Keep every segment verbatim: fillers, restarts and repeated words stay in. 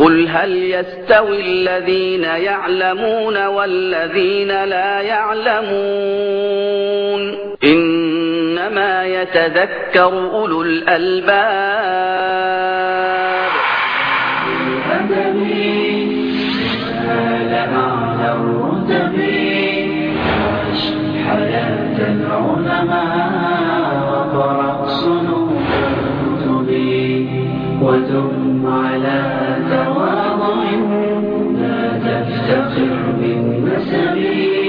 قل هل يستوي الذين يعلمون والذين لا يعلمون إنما يتذكر أولو الألباب. حياة العلماء وقرأ صنوف الكتب وثم على تواضع لا تفتخر بالنسب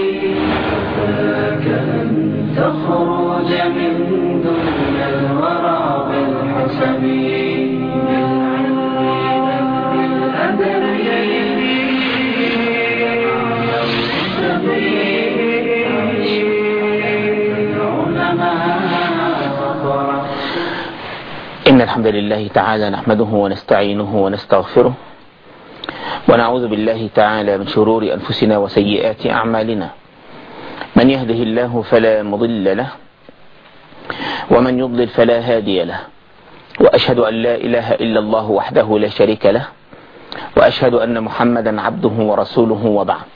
فذاك أن تخرج من دنيا الورى بالحسب بالعلم بل بالأدب إن الحمد لله تعالى نحمده ونستعينه ونستغفره ونعوذ بالله تعالى من شرور أنفسنا وسيئات أعمالنا. من يهده الله فلا مضل له ومن يضلل فلا هادي له، وأشهد أن لا إله إلا الله وحده لا شريك له، وأشهد أن محمدا عبده ورسوله، وبعد.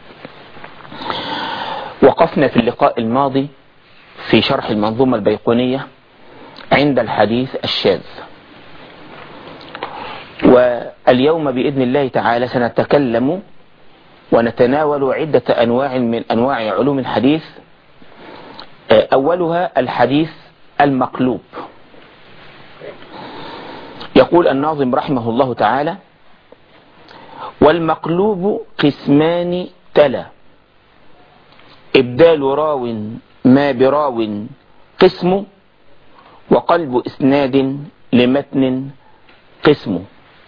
وقفنا في اللقاء الماضي في شرح المنظومة البيقونية عند الحديث الشاذ، واليوم بإذن الله تعالى سنتكلم ونتناول عدة أنواع من أنواع علوم الحديث. أولها الحديث المقلوب. يقول الناظم رحمه الله تعالى: والمقلوب قسمان تلا، إبدال راو ما براو قسم، وقلب إسناد لمتن قسم.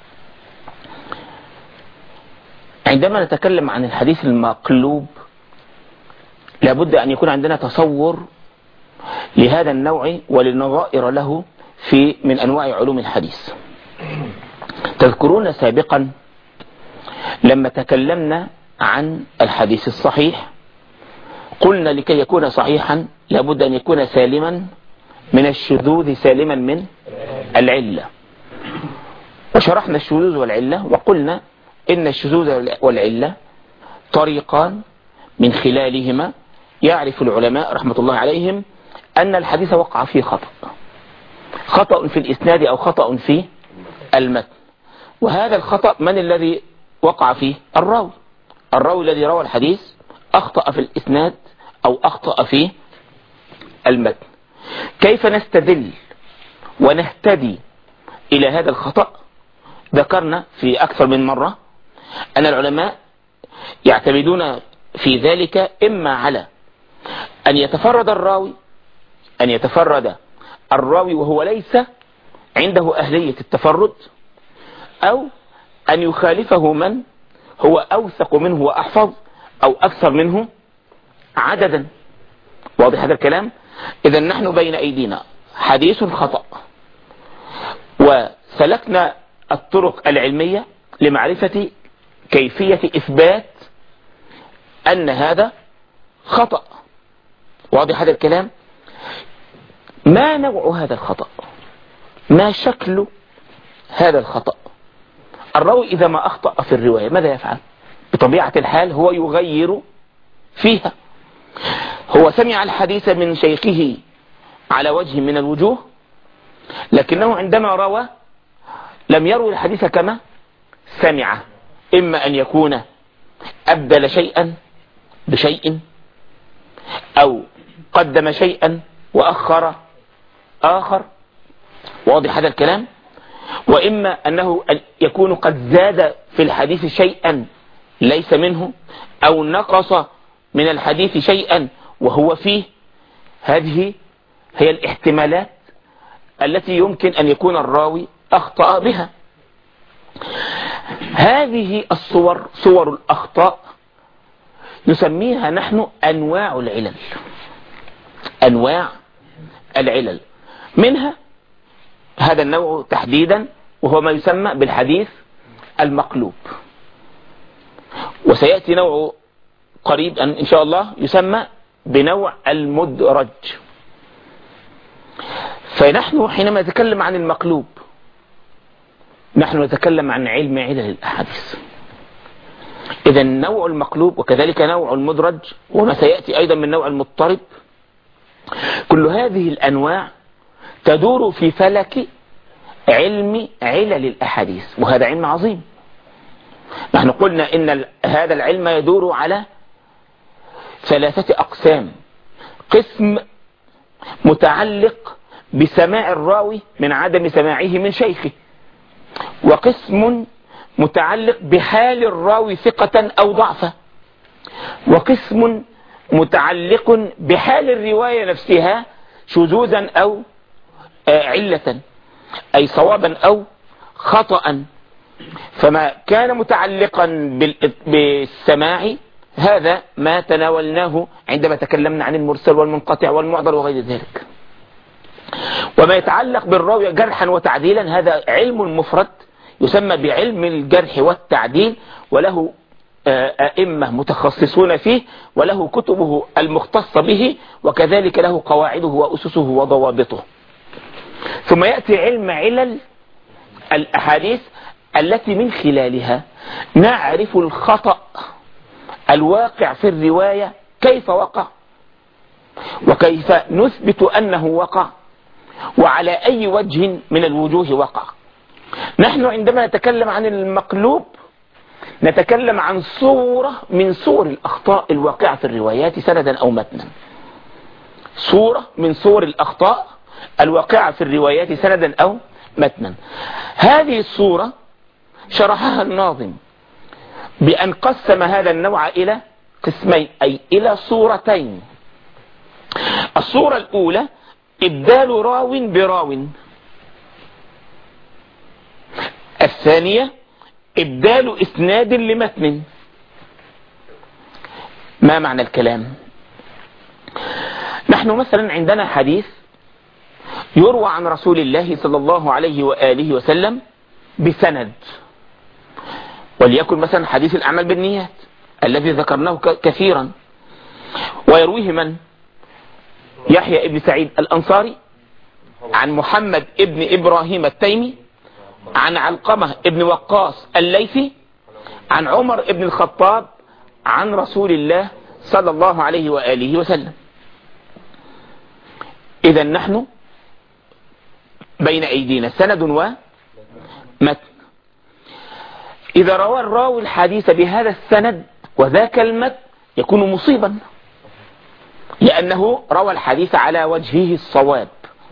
عندما نتكلم عن الحديث المقلوب لابد أن يكون عندنا تصور لهذا النوع وللنظائر له في من أنواع علوم الحديث. تذكرون سابقا لما تكلمنا عن الحديث الصحيح قلنا لكي يكون صحيحا لابد أن يكون سالما من الشذوذ، سالما من العلة، وشرحنا الشذوذ والعلة وقلنا إن الشذوذ والعلة طريقان من خلالهما يعرف العلماء رحمة الله عليهم أن الحديث وقع فيه خطأ، خطأ في الإسناد أو خطأ في المتن. وهذا الخطأ من الذي وقع فيه؟ الراوي. الراوي الذي روى الحديث أخطأ في الإسناد أو أخطأ في المتن. كيف نستدل ونهتدي إلى هذا الخطأ؟ ذكرنا في أكثر من مرة أن العلماء يعتمدون في ذلك إما على أن يتفرد الراوي أن يتفرد الراوي وهو ليس عنده أهلية التفرد، أو أن يخالفه من هو أوثق منه وأحفظ أو أكثر منه عددا. واضح هذا الكلام؟ إذا نحن بين أيدينا حديث خطأ، وسلكنا الطرق العلمية لمعرفة كيفية إثبات أن هذا خطأ. واضح هذا الكلام؟ ما نوع هذا الخطأ؟ ما شكل هذا الخطأ؟ الراوي إذا ما أخطأ في الرواية ماذا يفعل؟ بطبيعة الحال هو يغير فيها. هو سمع الحديث من شيخه على وجه من الوجوه، لكنه عندما روى لم يروي الحديث كما سمعه، إما أن يكون أبدل شيئا بشيء، أو قدم شيئا وأخر آخر. واضح هذا الكلام؟ وإما أنه يكون قد زاد في الحديث شيئا ليس منه، أو نقص من الحديث شيئا وهو فيه. هذه هي الاحتمالات التي يمكن أن يكون الراوي أخطأ بها. هذه الصور، صور الأخطاء، نسميها نحن أنواع العلل. أنواع العلل منها هذا النوع تحديدا، وهو ما يسمى بالحديث المقلوب. وسيأتي نوع قريب إن شاء الله يسمى بنوع المدرج. فنحن حينما نتكلم عن المقلوب نحن نتكلم عن علم علل الأحاديث. إذا نوع المقلوب وكذلك نوع المدرج وما سيأتي أيضا من نوع المضطرب، كل هذه الأنواع تدور في فلك علم علل الأحاديث، وهذا علم عظيم. نحن قلنا إن هذا العلم يدور على ثلاثة أقسام: قسم متعلق بسماع الراوي من عدم سماعه من شيخه، وقسم متعلق بحال الراوي ثقة أو ضعفا، وقسم متعلق بحال الرواية نفسها شذوذا أو علة، أي صوابا أو خطأ. فما كان متعلقا بالسماع هذا ما تناولناه عندما تكلمنا عن المرسل والمنقطع والمعضل وغير ذلك. وما يتعلق بالراوي جرحا وتعديلا هذا علم مفرد يسمى بعلم الجرح والتعديل، وله أئمة متخصصون فيه، وله كتبه المختصة به، وكذلك له قواعده وأسسه وضوابطه. ثم يأتي علم علل الأحاديث التي من خلالها نعرف الخطأ الواقع في الرواية كيف وقع، وكيف نثبت أنه وقع، وعلى أي وجه من الوجوه وقع. نحن عندما نتكلم عن المقلوب نتكلم عن صورة من صور الأخطاء الواقعة في الروايات سندا أو متنا، صورة من صور الأخطاء الواقعة في الروايات سندا أو متنا. هذه الصورة شرحها الناظم بأن قسم هذا النوع إلى قسمين، أي إلى صورتين. الصورة الأولى إبدال راو براو، الثانية إبدال إسناد لمتن. ما معنى الكلام؟ نحن مثلا عندنا حديث يروى عن رسول الله صلى الله عليه وآله وسلم بسند، وليكن مثلا حديث الأعمال بالنيات الذي ذكرناه كثيرا، ويرويه من؟ يحيى ابن سعيد الأنصاري عن محمد ابن إبراهيم التيمي عن علقمة ابن وقاص الليثي عن عمر ابن الخطاب عن رسول الله صلى الله عليه وآله وسلم. إذا نحن بين أيدينا سند ومتن. إذا روى الراوي الحديث بهذا السند وذاك المتن يكون مصيبا، لأنه روى الحديث على وجهه الصواب،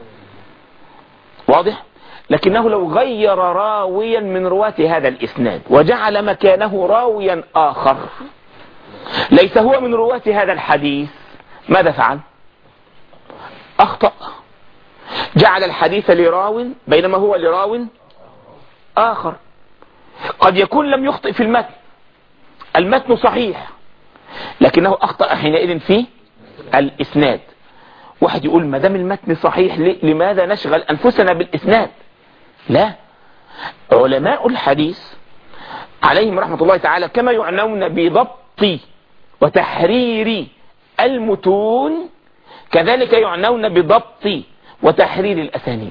واضح؟ لكنه لو غير راويا من رواة هذا الإسناد وجعل مكانه راويا آخر ليس هو من رواة هذا الحديث، ماذا فعل؟ أخطأ، جعل الحديث لراو بينما هو لراو آخر. قد يكون لم يخطئ في المتن، المتن صحيح، لكنه أخطأ حينئذ في الإسناد. واحد يقول ما دام المتن صحيح لماذا نشغل أنفسنا بالإسناد؟ لا، علماء الحديث عليهم رحمة الله تعالى كما يعنون بضبط وتحرير المتون كذلك يعنون بضبط وتحرير الأسانيد،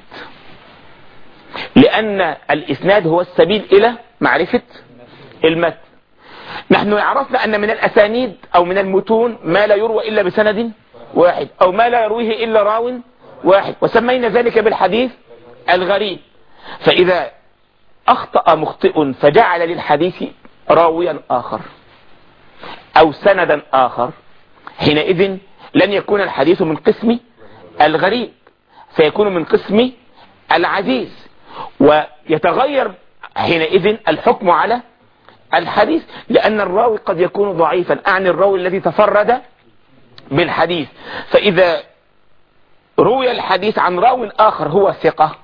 لأن الإسناد هو السبيل إلى معرفة المتن. نحن عرفنا أن من الأسانيد أو من المتون ما لا يروى إلا بسند واحد، أو ما لا يرويه إلا راو واحد، وسمينا ذلك بالحديث الغريب. فإذا أخطأ مخطئ فجعل للحديث راويا آخر أو سندا آخر، حينئذ لن يكون الحديث من قسم الغريب، سيكون من قسم العزيز، ويتغير حينئذ الحكم على الحديث، لأن الراوي قد يكون ضعيفا، أعني الراوي الذي تفرد بالحديث. فإذا روي الحديث عن راو آخر هو ثقة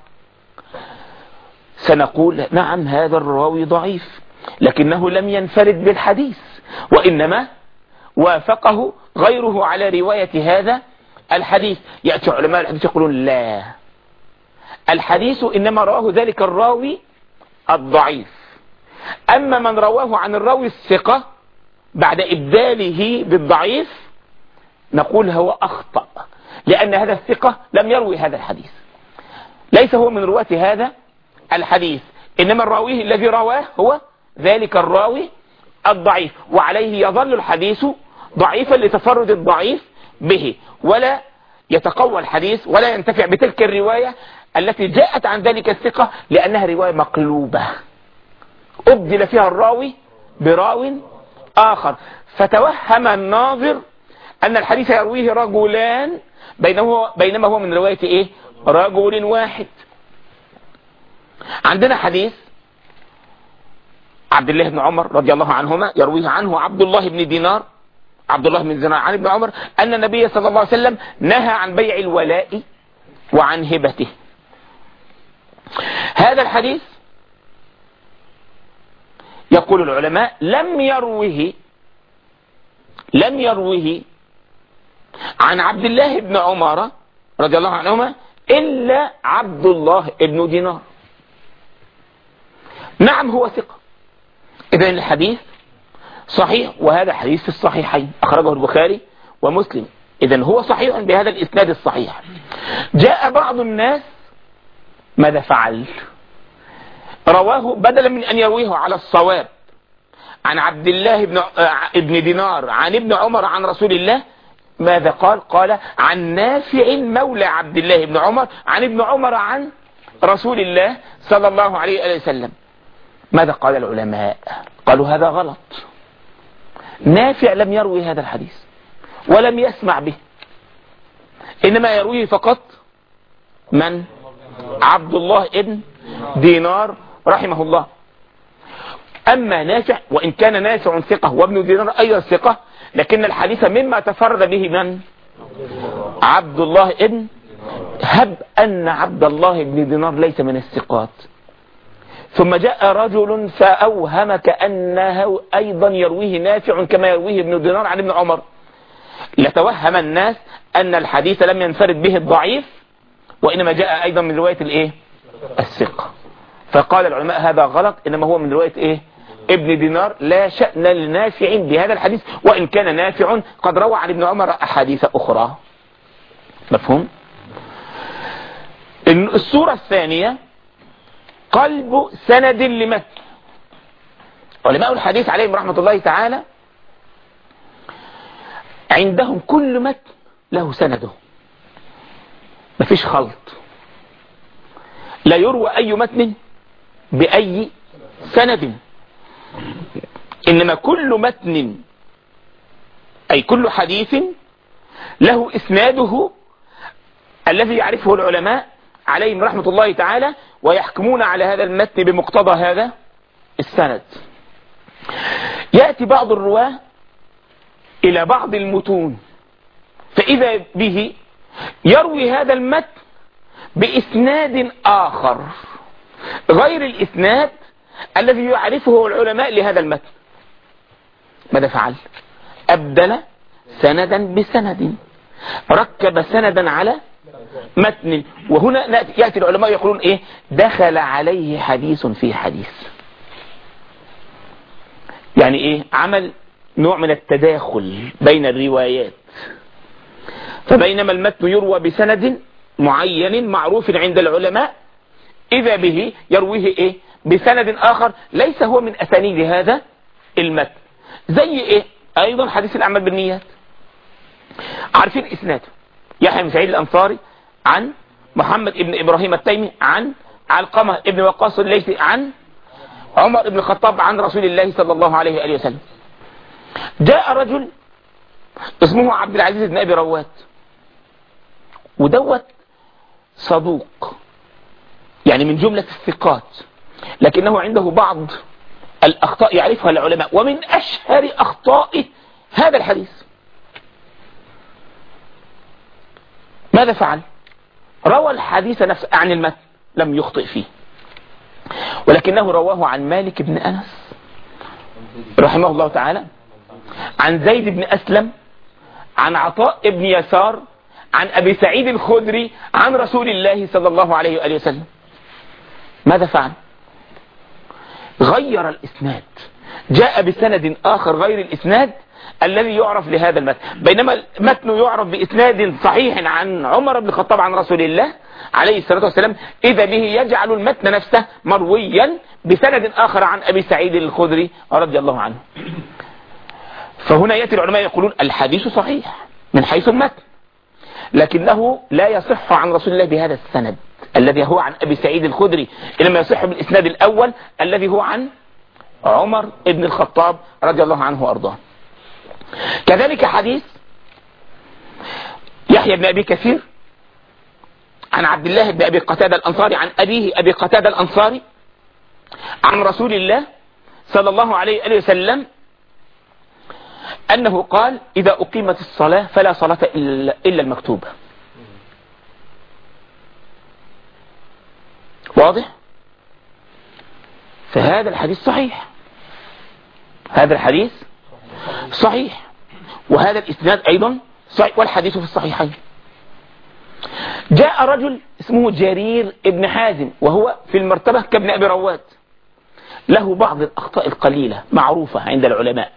سنقول نعم هذا الراوي ضعيف، لكنه لم ينفرد بالحديث، وإنما وافقه غيره على رواية هذا الحديث. يأتي علماء الحديث يقولون لا، الحديث إنما رواه ذلك الراوي الضعيف، أما من رواه عن الراوي الثقة بعد إبداله بالضعيف نقول هو أخطأ، لأن هذا الثقة لم يروي هذا الحديث، ليس هو من رواة هذا الحديث، إنما الراوي الذي رواه هو ذلك الراوي الضعيف، وعليه يظل الحديث ضعيفا لتفرد الضعيف به، ولا يتقوى الحديث ولا ينتفع بتلك الرواية التي جاءت عن ذلك الثقة، لأنها رواية مقلوبة أبدل فيها الراوي براو آخر، فتوهم الناظر أن الحديث يرويه رجلان بينما هو من رواية إيه؟ رجل واحد. عندنا حديث عبد الله بن عمر رضي الله عنهما يرويه عنه عبد الله بن دينار عبد الله بن دينار عن ابن عمر أن النبي صلى الله عليه وسلم نهى عن بيع الولاء وعن هبته. هذا الحديث يقول العلماء لم يروه لم يروه عن عبد الله بن عمر رضي الله عنهما إلا عبد الله بن دينار. نعم هو ثقة، إذن الحديث صحيح، وهذا حديث في الصحيحين أخرجه البخاري ومسلم، إذن هو صحيح بهذا الإسناد الصحيح. جاء بعض الناس ماذا فعل؟ رواه بدلا من أن يرويه على الصواب عن عبد الله بن ابن دينار عن ابن عمر عن رسول الله، ماذا قال؟ قال عن نافع مولى عبد الله بن عمر عن ابن عمر عن رسول الله صلى الله عليه وسلم. ماذا قال العلماء؟ قالوا هذا غلط، نافع لم يروي هذا الحديث ولم يسمع به، إنما يرويه فقط من؟ عبد الله ابن دينار رحمه الله. أما نافع وإن كان نافع ثقة وابن دينار أيضا ثقة، لكن الحديث مما تفرد به من؟ عبد الله ابن هب أن عبد الله ابن دينار ليس من الثقات، ثم جاء رجل فأوهم كأنه أيضا يرويه نافع كما يرويه ابن دينار عن ابن عمر، لتوهم الناس أن الحديث لم ينفرد به الضعيف وإنما جاء أيضا من رواية الإيه؟ الثقة. فقال العلماء هذا غلط، إنما هو من رواية إيه؟ ابن دينار، لا شأن لنافع بهذا الحديث، وإن كان نافع قد روى عن ابن عمر أحاديث أخرى. مفهوم؟ الصورة الثانية قلب سند لمتن. علماء الحديث عليهم رحمة الله تعالى عندهم كل متن له سنده، مفيش خلط، لا يروى أي متن بأي سند، إنما كل متن أي كل حديث له إسناده الذي يعرفه العلماء عليهم رحمة الله تعالى، ويحكمون على هذا المتن بمقتضى هذا السند. يأتي بعض الرواة إلى بعض المتون فإذا به يروي هذا المتن بإسناد آخر غير الإسناد الذي يعرفه العلماء لهذا المتن. ماذا فعل؟ أبدل سندا بسند، ركب سندا على متن. وهنا يأتي العلماء يقولون إيه؟ دخل عليه حديث في حديث، يعني إيه؟ عمل نوع من التداخل بين الروايات. فبينما المتن يروى بسند معين معروف عند العلماء، إذا به يرويه إيه؟ بسند آخر ليس هو من أسانيد هذا المتن. زي إيه؟ أيضا حديث الأعمال بالنيات، عارفين إسناده، يحيى بن سعيد الأنصاري عن محمد ابن إبراهيم التيمي عن علقمة ابن وقاص الليثي عن عمر ابن الخطاب عن رسول الله صلى الله عليه وآله وسلم. جاء رجل اسمه عبد العزيز بن أبي روات، ودوت صدوق يعني من جملة الثقات، لكنه عنده بعض الأخطاء يعرفها العلماء، ومن أشهر أخطائه هذا الحديث. ماذا فعل؟ روى الحديث نفسه عن المتن، لم يخطئ فيه، ولكنه رواه عن مالك بن أنس رحمه الله تعالى، عن زيد بن أسلم، عن عطاء بن يسار، عن أبي سعيد الخدري عن رسول الله صلى الله عليه وآله وسلم. ماذا فعل؟ غير الإسناد، جاء بسند آخر غير الإسناد الذي يعرف لهذا المتن، بينما المتن يعرف بإسناد صحيح عن عمر بن الخطاب عن رسول الله عليه الصلاة والسلام، إذا به يجعل المتن نفسه مرويا بسند آخر عن أبي سعيد الخدري رضي الله عنه. فهنا يأتي العلماء يقولون الحديث صحيح من حيث المتن، لكنه لا يصح عن رسول الله بهذا السند الذي هو عن أبي سعيد الخدري، إنما يصح بالإسناد الأول الذي هو عن عمر بن الخطاب رضي الله عنه وأرضاه. كذلك حديث يحيى بن أبي كثير عن عبد الله بن أبي قتادة الأنصاري عن أبيه أبي قتادة الأنصاري عن رسول الله صلى الله عليه وسلم أنه قال: إذا أقيمت الصلاة فلا صلاة إلا المكتوبة. واضح؟ فهذا الحديث صحيح، هذا الحديث صحيح، وهذا الإسناد أيضا صحيح، والحديث في الصحيحين. جاء رجل اسمه جرير ابن حازم وهو في المرتبة كابن أبي رواد، له بعض الأخطاء القليلة معروفة عند العلماء،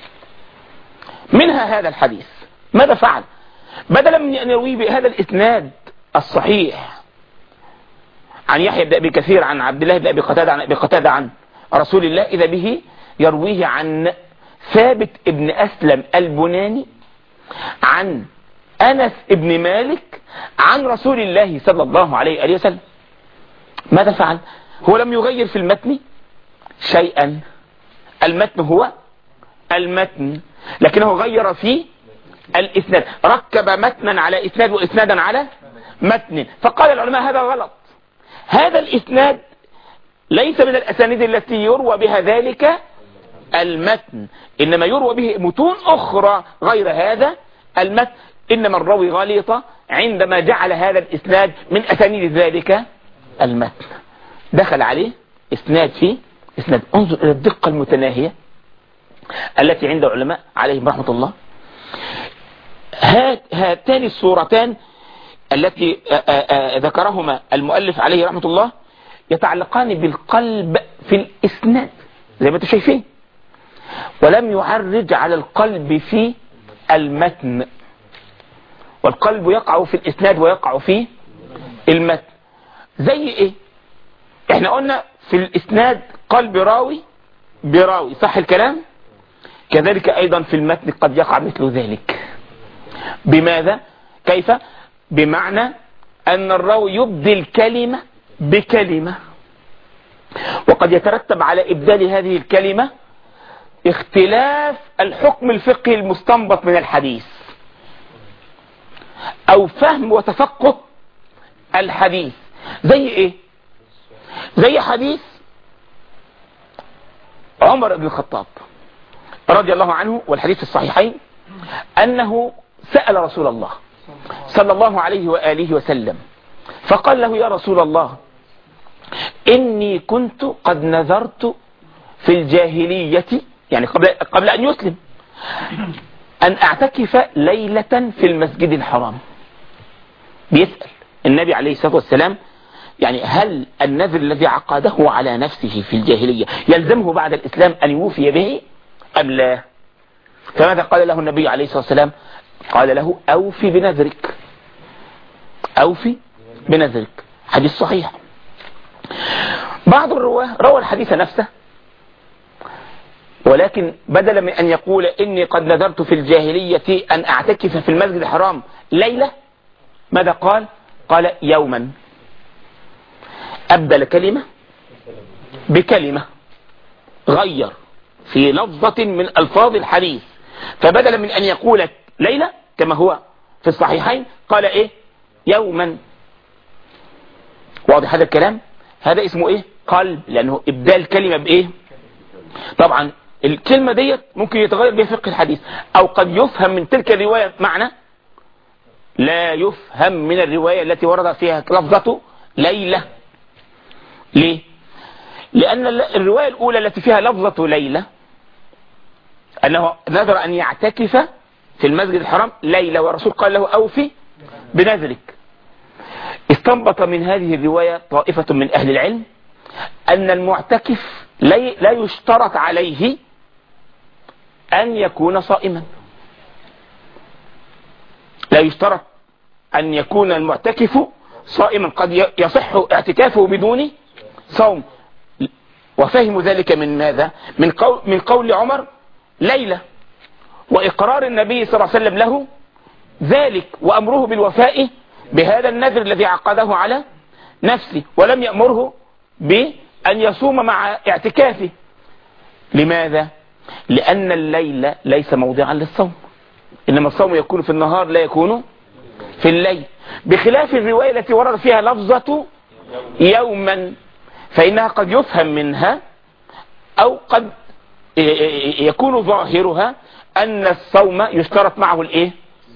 منها هذا الحديث. ماذا فعل؟ بدلا من أن يرويه بهذا الإسناد الصحيح عن يحيى بن أبي كثير عن عبد الله بن أبي قتادة عن أبي قتادة عن رسول الله، إذا به يرويه عن ثابت ابن أسلم البناني عن أنس ابن مالك عن رسول الله صلى الله عليه وسلم. ماذا فعل؟ هو لم يغير في المتن شيئا، المتن هو المتن، لكنه غير في الإسناد، ركب متنا على إسناد وإسنادا على متن. فقال العلماء هذا غلط، هذا الإسناد ليس من الأسانيد التي يروى بها ذلك المتن، إنما يروى به متون أخرى غير هذا المتن، إنما الراوي غلط عندما جعل هذا الإسناد من أسانيد ذلك المتن، دخل عليه إسناد فيه إسناد. انظر إلى الدقة المتناهية التي عند العلماء عليهم رحمة الله. هاتان الصورتان التي ذكرهما المؤلف عليه رحمة الله يتعلقان بالقلب في الإسناد زي ما انتم شايفين، ولم يعرج على القلب في المتن، والقلب يقع في الإسناد ويقع في المتن. زي ايه؟ احنا قلنا في الإسناد قلب راوي براوي، صح الكلام؟ كذلك أيضا في المتن قد يقع مثل ذلك. بماذا؟ كيف؟ بمعنى أن الراوي يبدل كلمة بكلمة، وقد يترتب على إبدال هذه الكلمة اختلاف الحكم الفقهي المستنبط من الحديث أو فهم وتفقه الحديث. زي إيه؟ زي حديث عمر بن الخطاب رضي الله عنه، والحديث في الصحيحين، أنه سأل رسول الله صلى الله عليه وآله وسلم فقال له: يا رسول الله، إني كنت قد نذرت في الجاهلية، يعني قبل, قبل أن يسلم، أن أعتكف ليلة في المسجد الحرام. بيسأل النبي عليه الصلاة والسلام يعني هل النذر الذي عقده على نفسه في الجاهلية يلزمه بعد الإسلام أن يوفي به أم لا؟ فماذا قال له النبي عليه الصلاة والسلام؟ قال له: أوفي بنذرك، أوفي بنذرك. حديث صحيح. بعض الرواه روى الحديث نفسه، ولكن بدلا من أن يقول إني قد نذرت في الجاهلية أن أعتكف في المسجد الحرام ليلة، ماذا قال؟ قال: يوما. أبدل كلمة بكلمة، غير في لفظة من ألفاظ الحديث، فبدلا من أن يقول ليلة كما هو في الصحيحين قال إيه؟ يوما. واضح هذا الكلام؟ هذا اسمه إيه؟ قلب، لأنه إبدال كلمة بإيه؟ طبعا الكلمة ديت ممكن يتغير بها فقه الحديث، أو قد يفهم من تلك الرواية معنى لا يفهم من الرواية التي ورد فيها لفظة ليلة. ليه؟ لأن الرواية الأولى التي فيها لفظة ليلة أنه نذر أن يعتكف في المسجد الحرام ليلة، والرسول قال له: أوفي بنذرك. استنبط من هذه الرواية طائفة من أهل العلم أن المعتكف لا يشترط عليه أن يكون صائما. لا يشترط أن يكون المعتكف صائما، قد يصح اعتكافه بدون صوم. وفهم ذلك من ماذا؟ من قول, من قول عمر ليلة، وإقرار النبي صلى الله عليه وسلم له ذلك، وأمره بالوفاء بهذا النذر الذي عقده على نفسه، ولم يأمره بأن يصوم مع اعتكافه. لماذا؟ لأن الليل ليس موضعا للصوم، إنما الصوم يكون في النهار لا يكون في الليل، بخلاف الرواية التي ورد فيها لفظة يوما، فإنها قد يفهم منها أو قد يكون ظاهرها أن الصوم يشترط معه الإيه؟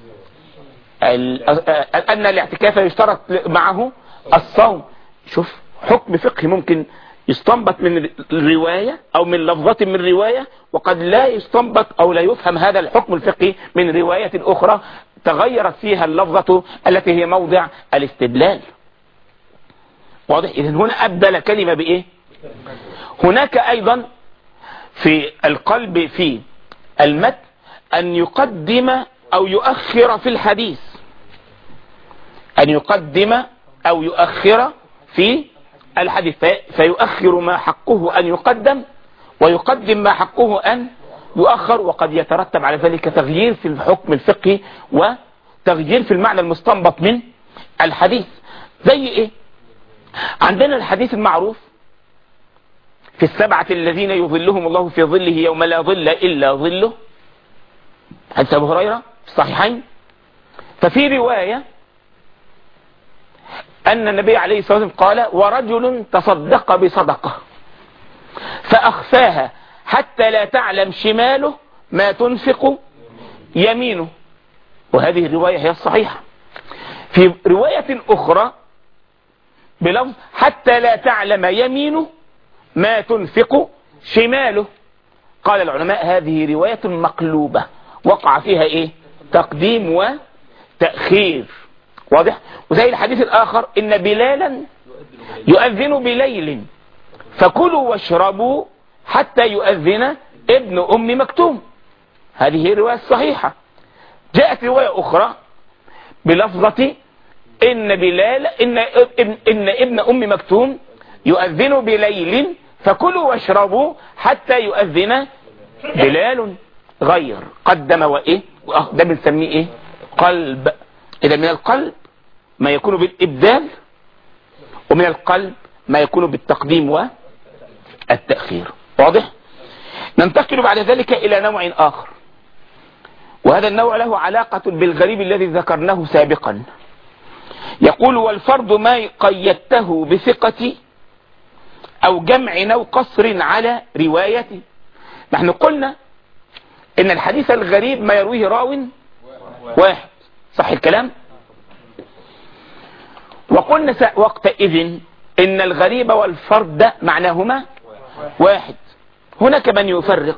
أن الاعتكاف يشترط معه الصوم. شوف حكم فقهي ممكن يستنبط من الرواية أو من لفظة من رواية، وقد لا يستنبط أو لا يفهم هذا الحكم الفقهي من رواية أخرى تغيرت فيها اللفظة التي هي موضع الاستدلال. واضح؟ إذن هنا أبدل كلمة بإيه؟ هناك أيضا في القلب في المتن أن يقدم أو يؤخر في الحديث، أن يقدم أو يؤخر في الحديث، فيؤخر ما حقه أن يقدم ويقدم ما حقه أن يؤخر، وقد يترتب على ذلك تغيير في الحكم الفقهي وتغيير في المعنى المستنبط من الحديث. زي إيه؟ عندنا الحديث المعروف في السبعة الذين يظلهم الله في ظله يوم لا ظل إلا ظله، حديث أبو هريرة في الصحيحين. ففي رواية أن النبي عليه الصلاة والسلام قال: ورجل تصدق بصدقة فأخفاها حتى لا تعلم شماله ما تنفق يمينه، وهذه الرواية هي الصحيحة. في رواية أخرى بلفظ: حتى لا تعلم يمينه ما تنفق شماله. قال العلماء: هذه رواية مقلوبة وقع فيها إيه؟ تقديم وتأخير. واضح؟ وزي الحديث الآخر: إن بلالا يؤذن بليل فكلوا واشربوا حتى يؤذن ابن أم مكتوم. هذه هي الرواية الصحيحة. جاءت رواية أخرى بلفظة: إن بلال إن, إن, إن ابن أم مكتوم يؤذن بليل فكلوا واشربوا حتى يؤذن بلال. غير، قدم وإيه؟ ده بنسميه إيه؟ قلب. إذا من القلب ما يكون بالإبدال، ومن القلب ما يكون بالتقديم والتأخير. واضح؟ ننتقل بعد ذلك إلى نوع آخر، وهذا النوع له علاقة بالغريب الذي ذكرناه سابقا. يقول: والفرد ما قيدته بثقة أو جمع أو قصر على روايته. نحن قلنا إن الحديث الغريب ما يرويه راو واحد، صح الكلام؟ وقلنا وقتئذ إن الغريب والفرد معناهما واحد. هناك من يفرق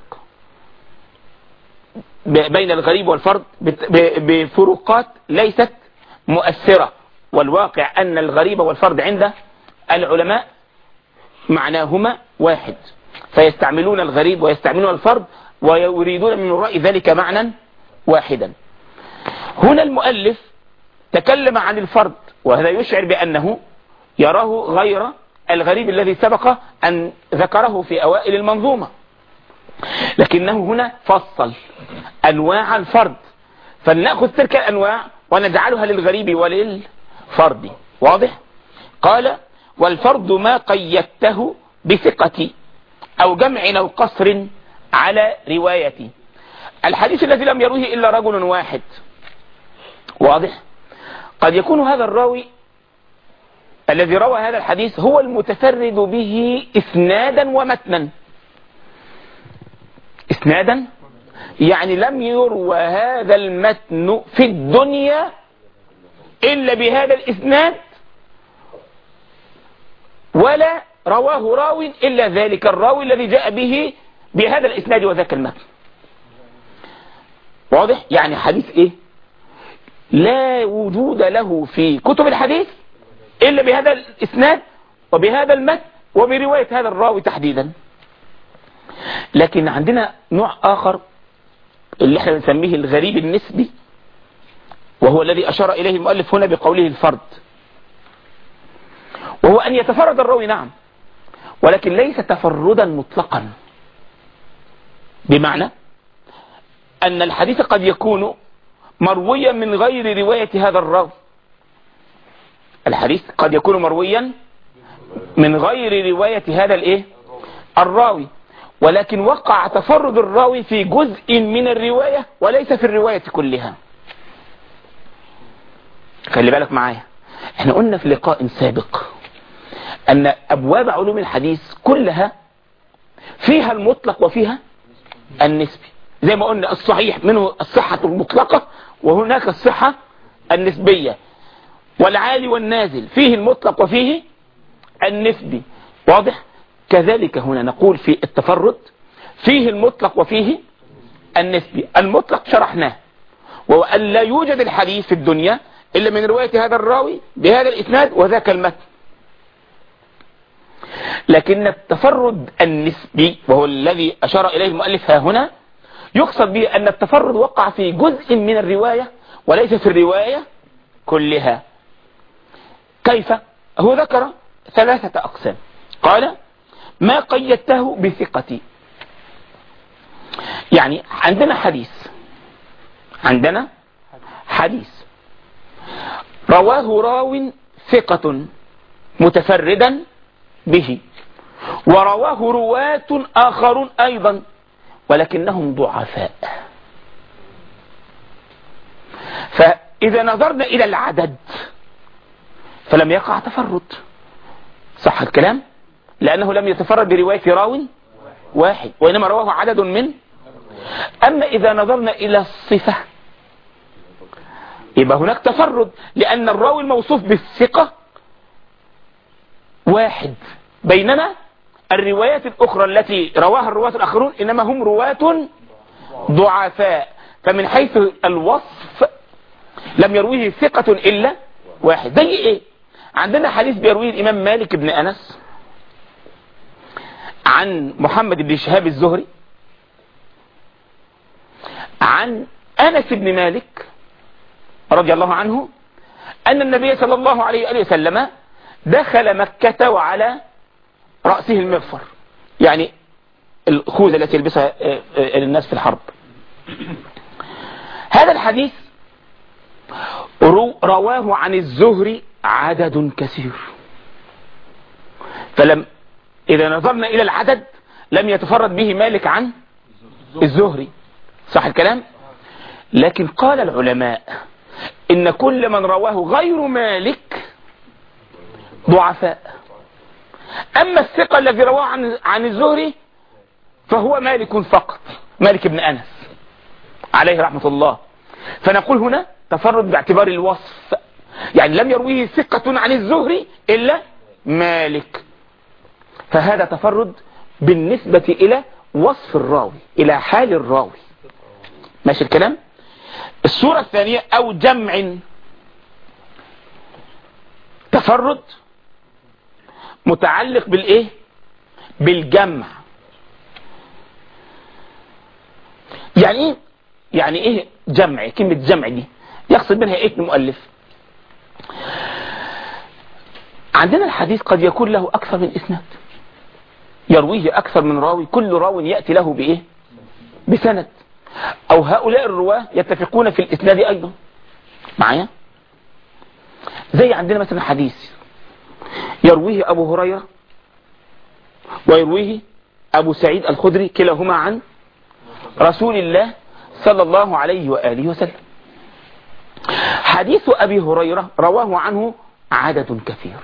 بين الغريب والفرد بفروقات ليست مؤثرة، والواقع أن الغريب والفرد عند العلماء معناهما واحد، فيستعملون الغريب ويستعملون الفرد ويريدون من وراء ذلك معنى واحدا. هنا المؤلف تكلم عن الفرد، وهذا يشعر بأنه يراه غير الغريب الذي سبق أن ذكره في أوائل المنظومة، لكنه هنا فصل أنواع الفرد، فلنأخذ تلك الأنواع ونجعلها للغريب وللفرد. واضح؟ قال: والفرد ما قيدته بثقة أو جمع أو قصر على روايتي. الحديث الذي لم يروه إلا رجل واحد. واضح؟ قد يكون هذا الراوي الذي روى هذا الحديث هو المتفرد به إسنادا ومتنا. إسنادا يعني لم يروى هذا المتن في الدنيا إلا بهذا الإسناد، ولا رواه راو إلا ذلك الراوي الذي جاء به بهذا الإسناد وذاك المتن. واضح؟ يعني حديث إيه؟ لا وجود له في كتب الحديث إلا بهذا الإسناد وبهذا المتن وبرواية هذا الراوي تحديدا. لكن عندنا نوع آخر اللي احنا بنسميه الغريب النسبي، وهو الذي أشار إليه المؤلف هنا بقوله الفرد، وهو أن يتفرد الراوي نعم، ولكن ليس تفردا مطلقا، بمعنى أن الحديث قد يكون مرويا من غير رواية هذا الراوي. الحديث قد يكون مرويا من غير رواية هذا الايه الراوي، ولكن وقع تفرد الراوي في جزء من الرواية وليس في الرواية كلها. خلي بالك معايا، احنا قلنا في لقاء سابق أن أبواب علوم الحديث كلها فيها المطلق وفيها النسبي، زي ما قلنا الصحيح منه الصحة المطلقة وهناك الصحة النسبية، والعالي والنازل فيه المطلق وفيه النسبي، واضح؟ كذلك هنا نقول في التفرد فيه المطلق وفيه النسبي. المطلق شرحناه، وهو أن لا يوجد الحديث في الدنيا إلا من رواية هذا الراوي بهذا الإسناد وذاك المتن. لكن التفرد النسبي وهو الذي أشار إليه المؤلف ها هنا يقصد به أن التفرد وقع في جزء من الرواية وليس في الرواية كلها. كيف؟ هو ذكر ثلاثة أقسام، قال ما قيدته بثقتي، يعني عندنا حديث عندنا حديث رواه راو ثقة متفردا به، ورواه رواة آخرون أيضا ولكنهم ضعفاء. فإذا نظرنا إلى العدد فلم يقع تفرد، صح الكلام؟ لأنه لم يتفرد برواية راو واحد وإنما رواه عدد من. أما إذا نظرنا إلى الصفة يبقى هناك تفرد، لأن الراوي الموصوف بالثقة واحد، بينما الروايات الأخرى التي رواها الرواة الآخرون إنما هم رواة ضعفاء. فمن حيث الوصف لم يرويه ثقة إلا واحد. زي إيه؟ عندنا حديث بيرويه الإمام مالك بن أنس عن محمد بن شهاب الزهري عن أنس بن مالك رضي الله عنه أن النبي صلى الله عليه وسلم دخل مكة وعلى رأسه المغفر، يعني الخوذة التي يلبسها الناس في الحرب. هذا الحديث رواه عن الزهري عدد كثير، فلم إذا نظرنا إلى العدد لم يتفرد به مالك عن الزهري، صح الكلام؟ لكن قال العلماء إن كل من رواه غير مالك ضعفاء. أما الثقة الذي رواه عن عن الزهري فهو مالك فقط، مالك بن أنس عليه رحمة الله. فنقول هنا تفرد باعتبار الوصف، يعني لم يرويه ثقة عن الزهري إلا مالك، فهذا تفرد بالنسبة إلى وصف الراوي، إلى حال الراوي. ماشي الكلام؟ الصورة الثانية أو جمع، تفرد متعلق بالإيه؟ بالجمع. يعني إيه؟ يعني إيه جمع؟ كلمة جمع دي يقصد منها إيه المؤلف؟ عندنا الحديث قد يكون له أكثر من إسناد، يرويه أكثر من راوي، كل راو يأتي له بإيه؟ بسند، أو هؤلاء الرواه يتفقون في الإسناد أيضا معايا. زي عندنا مثلا حديث يرويه أبو هريرة ويرويه أبو سعيد الخدري، كلاهما عن رسول الله صلى الله عليه وآله وسلم. حديث أبي هريرة رواه عنه عدد كثير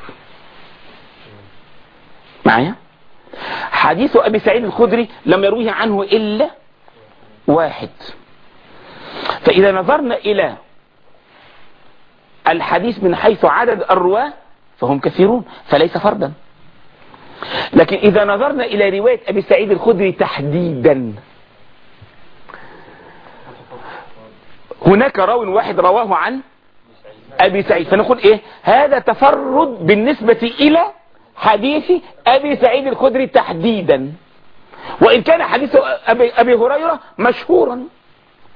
معايا. حديث أبي سعيد الخدري لم يرويه عنه إلا واحد. فإذا نظرنا إلى الحديث من حيث عدد الرواه فهم كثيرون فليس فردا. لكن إذا نظرنا إلى رواية أبي سعيد الخدري تحديدا هناك راو واحد رواه عن أبي سعيد، فنقول إيه؟ هذا تفرد بالنسبة إلى حديث أبي سعيد الخدري تحديدا، وإن كان حديث أبي, أبي هريرة مشهورا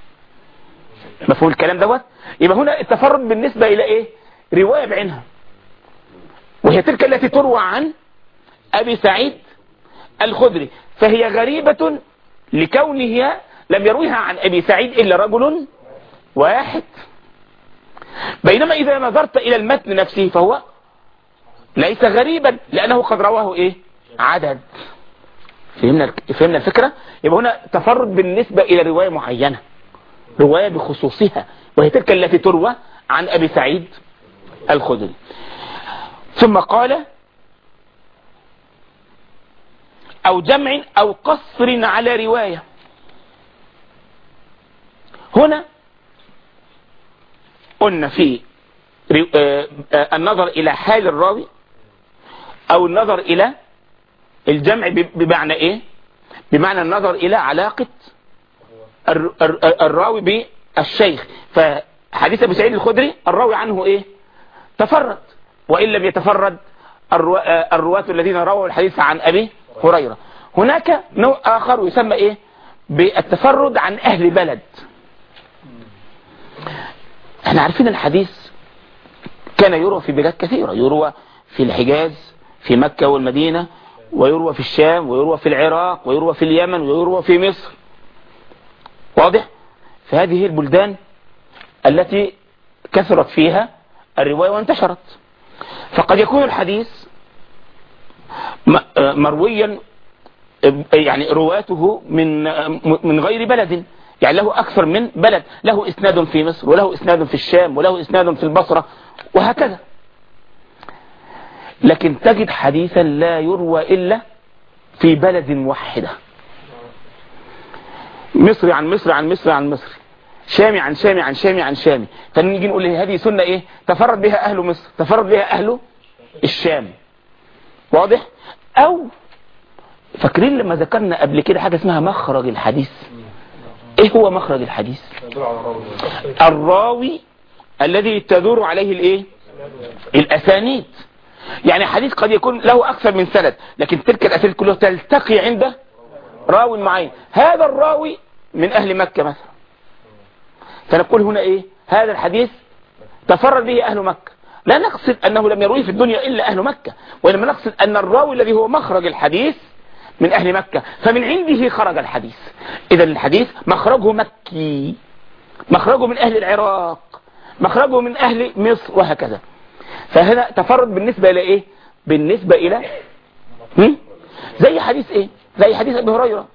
مفهوم الكلام دوت؟ يبقى هنا التفرد بالنسبة إلى إيه؟ رواية بعينها، وهي تلك التي تروى عن أبي سعيد الخدري، فهي غريبة لكونها لم يرويها عن أبي سعيد إلا رجل واحد. بينما إذا نظرت إلى المتن نفسه فهو ليس غريبا، لأنه قد رواه إيه؟ عدد. فهمنا فهمنا الفكرة؟ يبقى هنا تفرد بالنسبة إلى رواية معينة، رواية بخصوصها، وهي تلك التي تروى عن أبي سعيد الخدري. ثم قال أو جمع أو قصر على رواية. هنا قلنا في النظر إلى حال الراوي أو النظر إلى الجمع بمعنى إيه؟ بمعنى النظر إلى علاقة الراوي بالشيخ. فحديث أبي سعيد الخدري الراوي عنه إيه؟ تفرد، وإن لم يتفرد الرواة الذين رووا الحديث عن أبي هريرة. هناك نوع آخر يسمى إيه؟ بالتفرد عن أهل بلد. احنا عارفين الحديث كان يروى في بلاد كثيرة، يروى في الحجاز في مكة والمدينة، ويروى في الشام، ويروى في العراق، ويروى في اليمن، ويروى في مصر. واضح؟ فهذه البلدان التي كثرت فيها الرواية وانتشرت. فقد يكون الحديث مرويا يعني رواته من من غير بلد، يعني له أكثر من بلد، له إسناد في مصر، وله إسناد في الشام، وله إسناد في البصرة، وهكذا. لكن تجد حديثا لا يروى إلا في بلد واحدة، مصري عن مصري عن مصري عن مصري، شامي عن شامي عن شامي عن شامي. فنيجي نقول هذه سنة إيه؟ تفرد بها أهل مصر، تفرد بها أهل الشام. واضح؟ أو فاكرين لما ذكرنا قبل كده حاجة اسمها مخرج الحديث؟ ايه هو مخرج الحديث؟ الراوي الذي تدور عليه الايه؟ الاسانيد. يعني حديث قد يكون له اكثر من سند، لكن تلك الاسانيد كلها تلتقي عند راوي معين. هذا الراوي من اهل مكة مثلا، فنقول هنا ايه؟ هذا الحديث تفرد به اهل مكة. لا نقصد انه لم يرويه في الدنيا الا اهل مكة، وانما نقصد ان الراوي الذي هو مخرج الحديث من أهل مكة، فمن عنده خرج الحديث. إذا الحديث مخرجه مكي، مخرجه من أهل العراق، مخرجه من أهل مصر، وهكذا. فهنا تفرد بالنسبة إلى إيه؟ بالنسبة إلى هم؟ زي حديث إيه؟ زي حديث أبي هريرة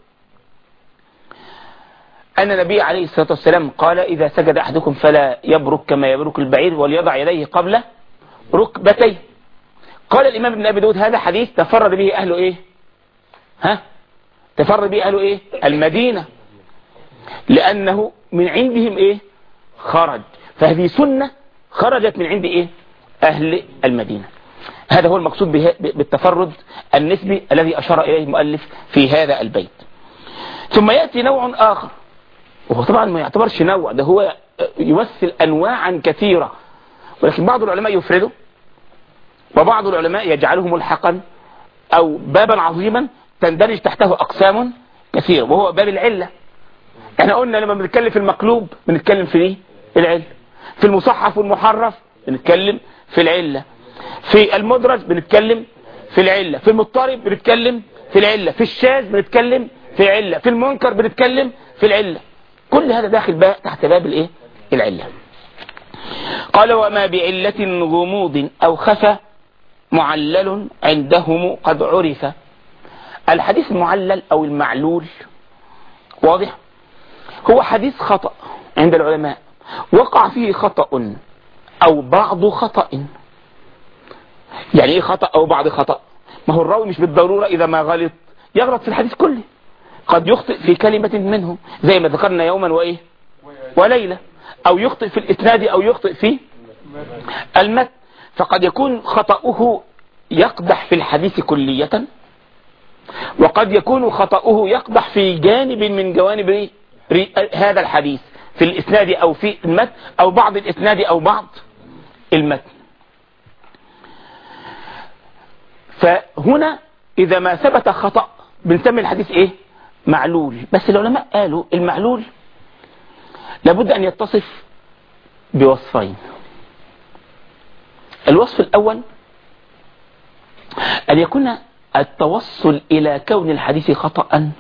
أن النبي عليه الصلاة والسلام قال إذا سجد أحدكم فلا يبرك كما يبرك البعير وليضع يديه قبل ركبتيه. قال الإمام ابن أبي داود هذا حديث تفرد به أهل إيه؟ ها؟ تفرد به أهل إيه؟ المدينة، لأنه من عندهم إيه؟ خرج. فهذه سنة خرجت من عند إيه؟ أهل المدينة. هذا هو المقصود بالتفرد النسبي الذي أشار إليه المؤلف في هذا البيت. ثم يأتي نوع آخر، وهو طبعا ما يعتبرش نوع، ده هو يمثل أنواعا كثيرة، ولكن بعض العلماء يفرده، وبعض العلماء يجعله ملحقا أو بابا عظيما تندرج تحته أقسام كثيرة، وهو باب العلة. احنا قلنا لما بنتكلم في المقلوب بنتكلم في ايه؟ العلة. في المصحف والمحرف بنتكلم في العلة. في المدرج بنتكلم في العلة. في المضطرب بنتكلم في العلة. في الشاذ بنتكلم في العلة. في المنكر بنتكلم في العلة. كل هذا داخل بقى تحت باب الايه؟ العلة. قال وما بعلة غموض أو خفى معلل عندهم قد عرف. الحديث المعلل أو المعلول واضح، هو حديث خطأ عند العلماء، وقع فيه خطأ أو بعض خطأ. يعني إيه خطأ أو بعض خطأ؟ ما هو الراوي مش بالضرورة إذا ما غلط يغلط في الحديث كله، قد يخطئ في كلمة منه زي ما ذكرنا يوما وإيه وليلة، أو يخطئ في الإسناد أو يخطئ في المتن. فقد يكون خطأه يقدح في الحديث كلية، وقد يكون خطأه يقدح في جانب من جوانب هذا الحديث في الإسناد أو في المتن أو بعض الإسناد أو بعض المتن. فهنا إذا ما ثبت خطأ بنسمي الحديث إيه؟ معلول. بس العلماء قالوا المعلول لابد أن يتصف بوصفين. الوصف الأول أن يكون التوصل إلى كون الحديث خطأ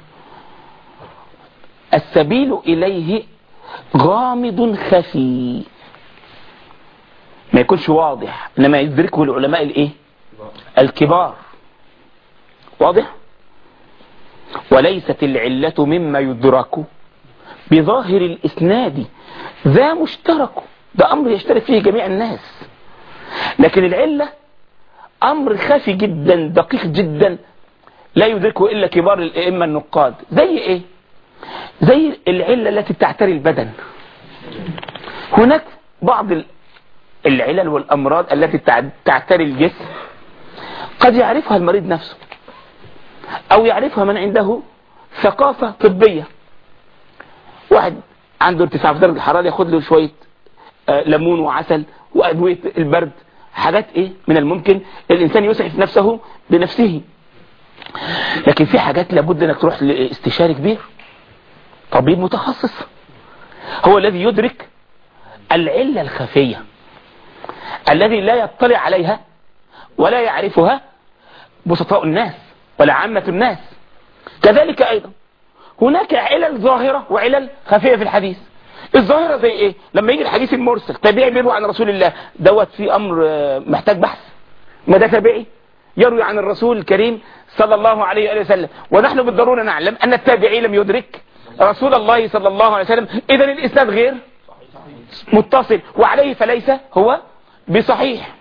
السبيل إليه غامض خفي، ما يكونش واضح، إنما يدركه العلماء الإيه؟ الكبار. واضح؟ وليست العلة مما يدرك بظاهر الإسناد ذا مشترك، ده أمر يشترك فيه جميع الناس، لكن العلة أمر خفي جدا دقيق جدا لا يدركه إلا كبار الأئمة النقاد. زي إيه؟ زي العلة التي تعتري البدن. هناك بعض العلل والأمراض التي تعتري الجسم قد يعرفها المريض نفسه أو يعرفها من عنده ثقافة طبية. واحد عنده ارتفاع في درجة الحرارة ياخد له شوية ليمون وعسل وأدوية البرد، حاجات إيه من الممكن الإنسان يسعف نفسه بنفسه. لكن في حاجات لابد أنك تروح لاستشاري كبير، طبيب متخصص هو الذي يدرك العلة الخفية الذي لا يطلع عليها ولا يعرفها بسطاء الناس ولا عامة الناس. كذلك أيضا هناك علل ظاهرة وعلل خفية في الحديث. الظاهرة زي إيه؟ لما يجي الحديث المرسل تابعي بيروي عن رسول الله، دوت في أمر محتاج بحث. ما ده تابعي يروي عن الرسول الكريم صلى الله عليه وسلم، ونحن بالضرورة نعلم أن التابعي لم يدرك رسول الله صلى الله عليه وسلم، إذن الإسناد غير متصل وعليه فليس هو بصحيح.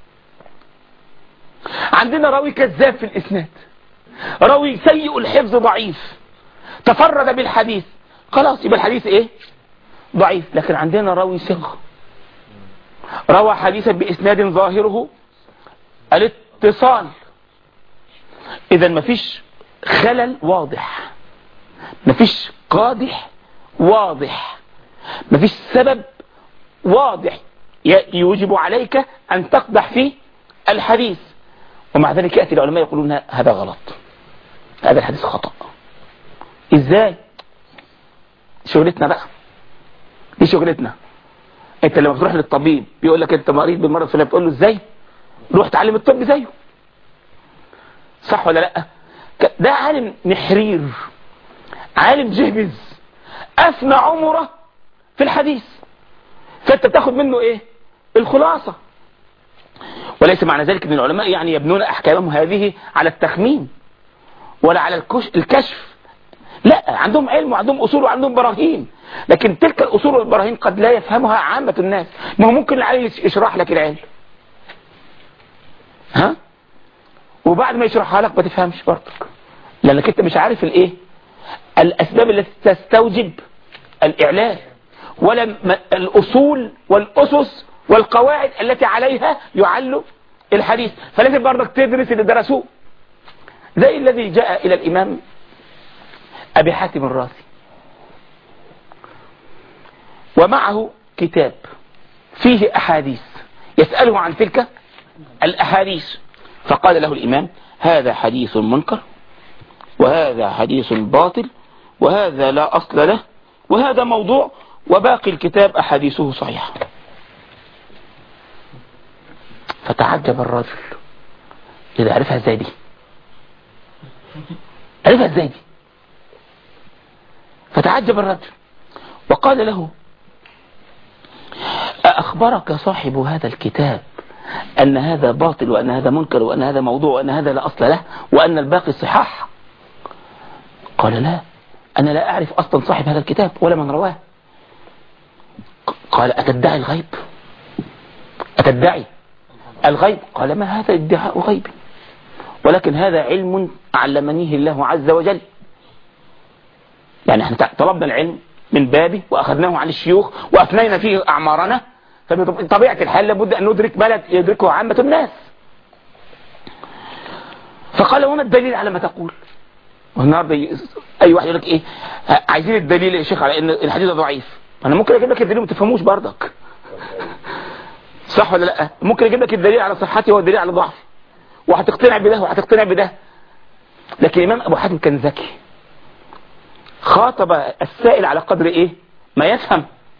عندنا راوي كذاب في الإسناد، راوي سيء الحفظ ضعيف تفرد بالحديث، خلاص يبقى الحديث إيه؟ ضعيف. لكن عندنا راوي ثقة روى حديثا بإسناد ظاهره الاتصال، إذن مفيش خلل واضح، مفيش قادح واضح، مفيش سبب واضح يوجب عليك أن تقدح في الحديث. ومع ذلك يأتي العلماء يقولون هذا غلط، هذا الحديث خطأ. إزاي؟ شغلتنا بقى، دي شغلتنا. انت لما بتروح للطبيب بيقول لك انت مريض بالمرض الفلاني، بتقول له ازاي؟ روح تعلم الطب زيه، صح ولا لا؟ ده عالم نحرير، عالم جهبذ أفنى عمره في الحديث، فانت بتاخد منه ايه؟ الخلاصة. وليس معنى ذلك ان العلماء يعني يبنون احكامهم هذه على التخمين ولا على الكشف، لا، عندهم علم وعندهم اصول وعندهم براهين، لكن تلك الاصول والبراهين قد لا يفهمها عامة الناس. ما هو ممكن العلم يشرح لك العلم، ها، وبعد ما يشرحها لك ما تفهمش برضك، لانك انت مش عارف الايه الاسباب التي تستوجب الاعلان ولا الاصول والاسس والقواعد التي عليها يعل الحديث. فلازم برضك تدرس اللي درسوه، زي الذي جاء الى الامام ابي حاتم الرازي ومعه كتاب فيه احاديث، يسأله عن تلك الاحاديث، فقال له الامام هذا حديث منكر، وهذا حديث باطل، وهذا لا اصل له، وهذا موضوع، وباقي الكتاب احاديثه صحيحة. فتعجب الرجل، إذا عرفها ازاي دي؟ عرفها ازاي دي؟ فتعجب الرجل وقال له أخبرك صاحب هذا الكتاب أن هذا باطل، وأن هذا منكر، وأن هذا موضوع، وأن هذا لا أصل له، وأن الباقي صحاح؟ قال لا، أنا لا أعرف أصلا صاحب هذا الكتاب ولا من رواه. قال أتدعي الغيب؟ أتدعي الغيب؟ قال ما هذا ادعاء غيب، ولكن هذا علم علمنيه الله عز وجل. يعني احنا طلبنا العلم من بابه وأخذناه عن الشيوخ وأفنينا فيه أعمارنا، فبطبيعة الحال لابد أن ندرك ما لا يدركه عامة الناس. فقال وما الدليل على ما تقول؟ والنهارده أي واحد يقول لك إيه عايزين الدليل يا شيخ على إن الحديث ضعيف. أنا ممكن أجيب لك الدليل وما تفهموش برضك، صح ولا لا؟ ممكن أجيب لك الدليل على صحته والدليل على ضعفه، وهتقتنع بده وهتقتنع بده. لكن الإمام أبو حاتم كان ذكي، خاطب السائل على قدر إيه ما يفهم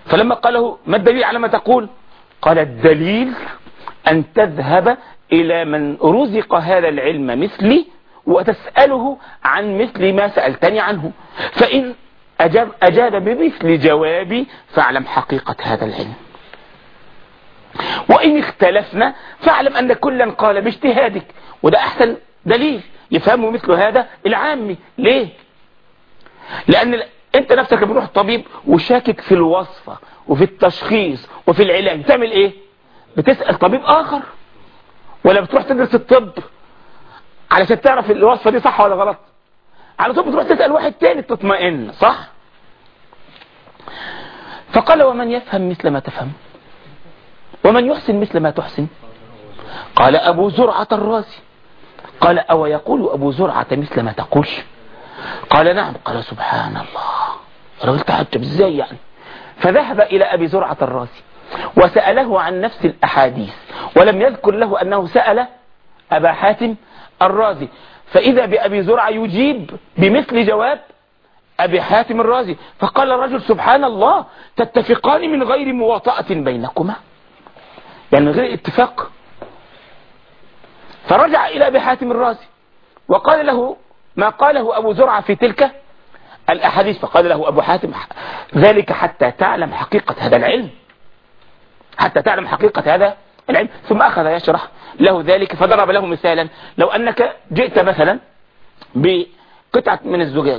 فلما قاله ما الدليل على ما تقول؟ قال الدليل أن تذهب إلى من رزق هذا العلم مثلي وتسأله عن مثل ما سألتني عنه، فإن أجاب, أجاب بمثل جوابي فاعلم حقيقة هذا العلم، وإن اختلفنا فاعلم أن كلا قال باجتهادك. وده أحسن دليل يفهمه مثل هذا العامي. ليه؟ لأن أنت نفسك بتروح الطبيب وشاكك في الوصفة وفي التشخيص وفي العلاج، تعمل إيه؟ بتسأل طبيب آخر، ولا بتروح تدرس الطب علشان تعرف الوصفة دي صح ولا غلط؟ على طول بتروح تسأل واحد تاني تطمئن، صح؟ فقال ومن يفهم مثل ما تفهم ومن يحسن مثل ما تحسن؟ قال أبو زرعة الرازي. قال أو يقول أبو زرعة مثل ما تقول؟ قال نعم. قال سبحان الله، الراجل تعجب ازاي يعني؟ فذهب إلى أبي زرعة الرازي وسأله عن نفس الأحاديث، ولم يذكر له أنه سأل أبا حاتم الرازي، فإذا بأبي زرعة يجيب بمثل جواب أبي حاتم الرازي. فقال الرجل سبحان الله، تتفقان من غير مواطأة بينكما، يعني من غير اتفاق. فرجع إلى أبي حاتم الرازي وقال له ما قاله أبو زرعة في تلك الأحاديث. فقال له أبو حاتم ذلك حتى تعلم حقيقة هذا العلم، حتى تعلم حقيقة هذا العلم. ثم أخذ يشرح له ذلك، فضرب له مثالا: لو أنك جئت مثلا بقطعة من الزجاج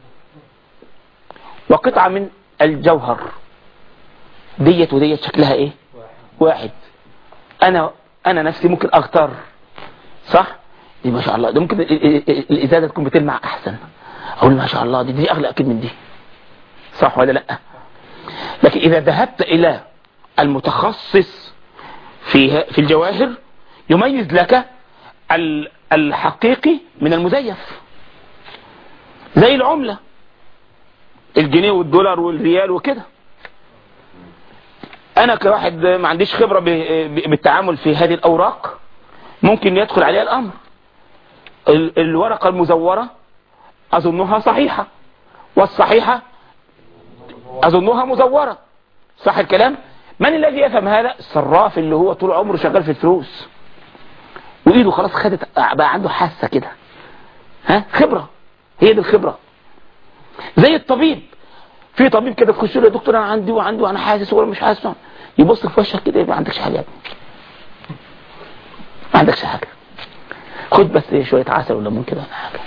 وقطعة من الجوهر، ديت وديت شكلها ايه؟ واحد. انا انا نفسي ممكن اختار، صح؟ دي ما شاء الله، ده ممكن الازازه تكون بتلمع احسن، اقول ما شاء الله دي دي اغلى اكيد من دي، صح ولا لا؟ لكن اذا ذهبت الى المتخصص في في الجواهر يميز لك الحقيقي من المزيف. زي العملة، الجنيه والدولار والريال وكده. انا كواحد ما عنديش خبرة بالتعامل في هذه الاوراق ممكن يدخل عليها الامر. الورقة المزورة اظنها صحيحة، والصحيحة اظنها مزورة، صح الكلام؟ من الذي يفهم هذا؟ الصراف اللي هو طول عمره شغال في الفلوس وايده خلاص خدت، بقى عنده حاسة كده، ها، خبرة. هي دي الخبرة. زي الطبيب، في طبيب كده تخش له: يا دكتور انا عندي وعندي وانا حاسس ولا مش حاسس، يبص في وشك كده يبقى ما عندكش حاجه، ما عندكش حاجه، خد بس شويه عسل ولا ليمون كده ولا حاجه،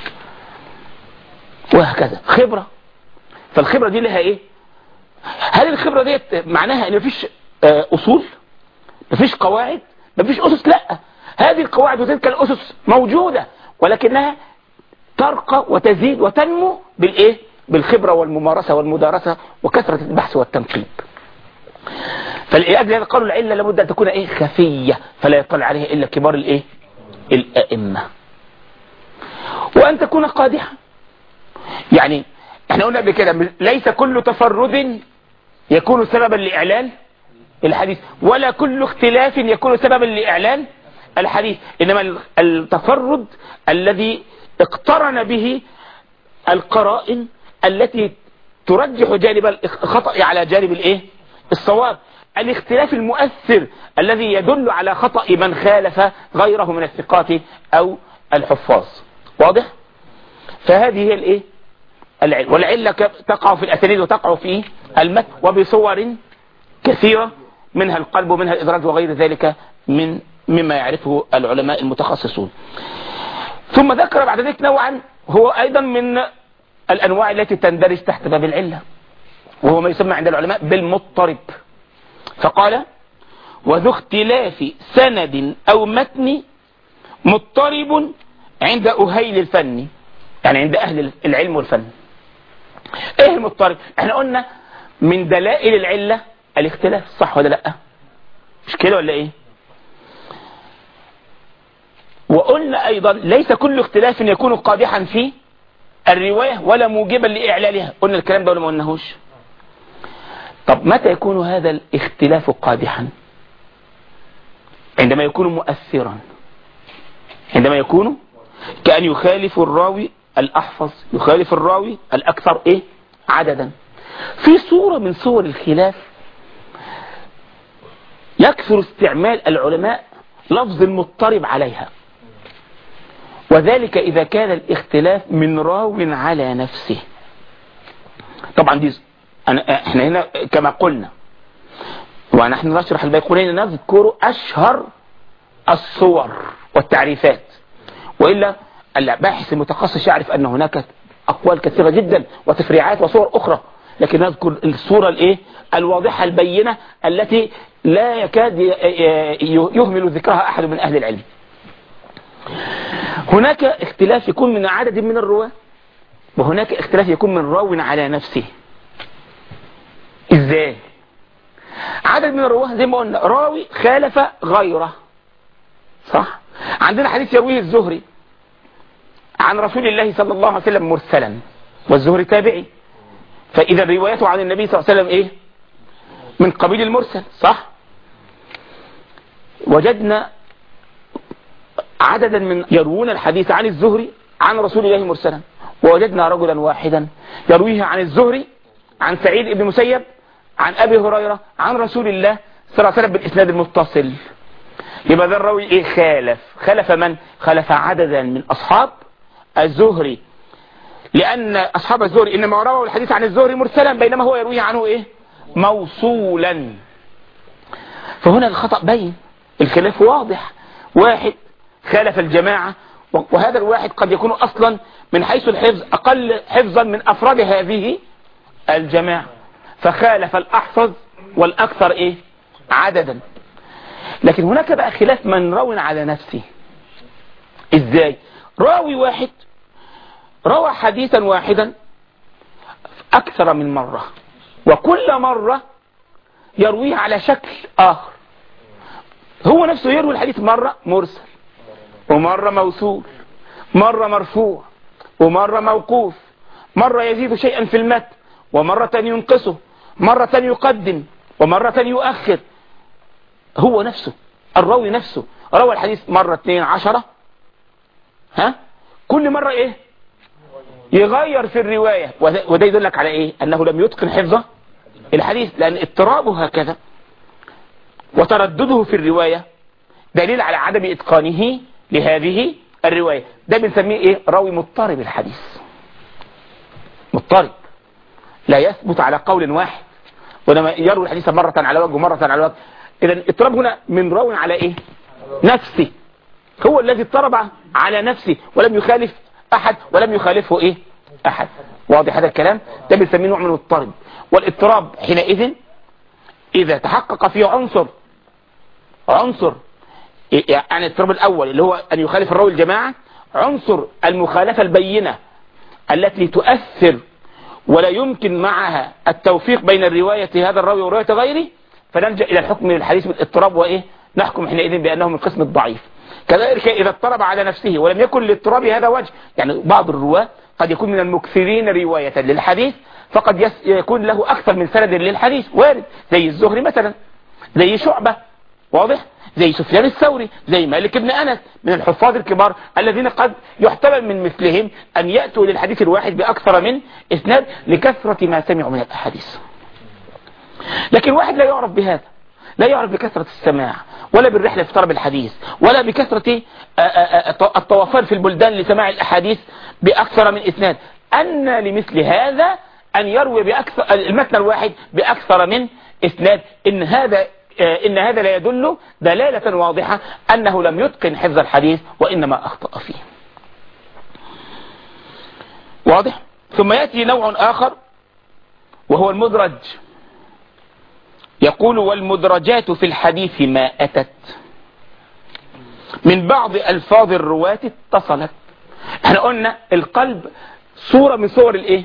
وهكذا. خبره. فالخبره دي لها ايه؟ هل الخبره ديت معناها ان مفيش اصول، مفيش قواعد، مفيش اسس؟ لا، هذه القواعد وتلك الاسس موجوده، ولكنها ترقى وتزيد وتنمو بالايه؟ بالخبرة والممارسة والمدارسة وكثرة البحث والتنقيب. فالإياد هذا قالوا العلة لابد أن تكون إيه؟ خفية، فلا يطلع عليها إلا كبار الإيه؟ الأئمة. وأن تكون قادحة. يعني احنا قلنا قبل كده ليس كل تفرد يكون سببا لإعلان الحديث، ولا كل اختلاف يكون سببا لإعلان الحديث، إنما التفرد الذي اقترن به القرائن التي ترجح جانب الخطأ على جانب الايه؟ الصواب. الاختلاف المؤثر الذي يدل على خطأ من خالف غيره من الثقات او الحفاظ. واضح؟ فهذه هي الايه؟ العلة. والعلة تقع في الاسانيد وتقع في المتن وبصور كثيرة، منها القلب ومنها الادراج وغير ذلك من مما يعرفه العلماء المتخصصون. ثم ذكر بعد ذلك نوعا هو ايضا من الأنواع التي تندرج تحت باب العلة، وهو ما يسمى عند العلماء بالمضطرب. فقال: وذو اختلاف سند أو متن مضطرب عند أهيل الفن، يعني عند أهل العلم والفن. ايه المضطرب؟ احنا قلنا من دلائل العلة الاختلاف، صح ولا لا؟ مش كده ولا ايه؟ وقلنا أيضا ليس كل اختلاف يكون قادحا فيه الرواية ولا موجبا لإعلالها. قلنا الكلام ده ولا ما قلناهوش؟ طب متى يكون هذا الاختلاف قادحا؟ عندما يكون مؤثرا، عندما يكون كأن يخالف الراوي الأحفظ يخالف الراوي الأكثر إيه؟ عددا. في صورة من صور الخلاف يكثر استعمال العلماء لفظ المضطرب عليها، وذلك إذا كان الاختلاف من راو على نفسه. طبعا دي أنا احنا هنا كما قلنا ونحن نشرح البيقونين نذكر أشهر الصور والتعريفات، وإلا الباحث المتخصص يعرف أن هناك أقوال كثيرة جدا وتفريعات وصور أخرى، لكن نذكر الصورة الإيه الواضحة البينة التي لا يكاد يهمل ذكرها أحد من أهل العلم. هناك اختلاف يكون من عدد من الرواة، وهناك اختلاف يكون من راو على نفسه. ازاي؟ عدد من الرواه زي ما قلنا راوي خالف غيره، صح؟ عندنا حديث يرويه الزهري عن رسول الله صلى الله عليه وسلم مرسلا، والزهري تابعي، فإذا روايته عن النبي صلى الله عليه وسلم ايه؟ من قبيل المرسل، صح؟ وجدنا عددا من يروون الحديث عن الزهري عن رسول الله مرسلا، ووجدنا رجلا واحدا يرويه عن الزهري عن سعيد بن مسيب عن أبي هريرة عن رسول الله صلى الله عليه وسلم بالإسناد المتصل. يبقى ذا الراوي ايه؟ خالف. خالف من؟ خالف عددا من أصحاب الزهري، لأن أصحاب الزهري إنما رووا الحديث عن الزهري مرسلا، بينما هو يرويه عنه ايه؟ موصولا. فهنا الخطأ بين، الخلاف واضح. واحد خالف الجماعة، وهذا الواحد قد يكون أصلا من حيث الحفظ أقل حفظا من أفراد هذه الجماعة، فخالف الأحفظ والأكثر إيه؟ عددا. لكن هناك بقى خلاف من روى على نفسه. إزاي؟ راوي واحد روى حديثا واحدا أكثر من مرة، وكل مرة يرويه على شكل آخر. هو نفسه يروي الحديث مرة مرسل، ومرة موصول، مرة مرفوع، ومرة موقوف، مرة يزيد شيئا في المتن، ومرة ينقصه، مرة يقدم، ومرة يؤخر. هو نفسه الراوي نفسه روى الحديث مرة اثنين عشرة، ها كل مرة ايه؟ يغير في الرواية. وده يدلك على ايه؟ انه لم يتقن حفظه الحديث، لان اضطرابه هكذا وتردده في الرواية دليل على عدم اتقانه لهذه الرواية. ده بنسميه ايه؟ راوي مضطرب الحديث. مضطرب لا يثبت على قول واحد، ولما يروي الحديث مرة على وجه ومرة على وجه. اذا الاضطراب هنا من راوي على ايه؟ نفسه، هو الذي اضطرب على نفسه ولم يخالف احد ولم يخالفه ايه؟ احد. واضح هذا الكلام؟ ده بنسميه نوع من الاضطراب. والاضطراب حينئذ اذا تحقق فيه عنصر عنصر يعني الاضطراب الاول اللي هو ان يخالف الراوي الجماعة، عنصر المخالفة البينة التي تؤثر ولا يمكن معها التوفيق بين الرواية هذا الراوي ورواية غيره، فنلجأ إلى الحكم من الحديث بالاضطراب وإيه؟ نحكم حينئذ بأنه من قسم الضعيف. كذلك إذا اضطرب على نفسه ولم يكن للاضطراب هذا وجه، يعني بعض الرواة قد يكون من المكثرين رواية للحديث، فقد يكون له أكثر من سند للحديث وارد، زي الزهري مثلا، زي شعبة، واضح؟ زي سفيان الثوري، زي مالك بن أنس، من الحفاظ الكبار الذين قد يحتمل من مثلهم أن يأتوا للحديث الواحد بأكثر من إسناد لكثرة ما سمعوا من الأحاديث. لكن واحد لا يعرف بهذا، لا يعرف بكثرة السماع ولا بالرحلة في طلب الحديث ولا بكثرة الطوافان في البلدان لسماع الأحاديث بأكثر من إسناد، أن لمثل هذا أن يروي بأكثر المتن الواحد بأكثر من إسناد. إن هذا إن هذا لا يدل دلالة واضحة أنه لم يتقن حفظ الحديث وإنما أخطأ فيه. واضح؟ ثم يأتي نوع آخر وهو المدرج. يقول: والمدرجات في الحديث ما أتت من بعض ألفاظ الرواة اتصلت. احنا قلنا القلب صورة من صور الايه؟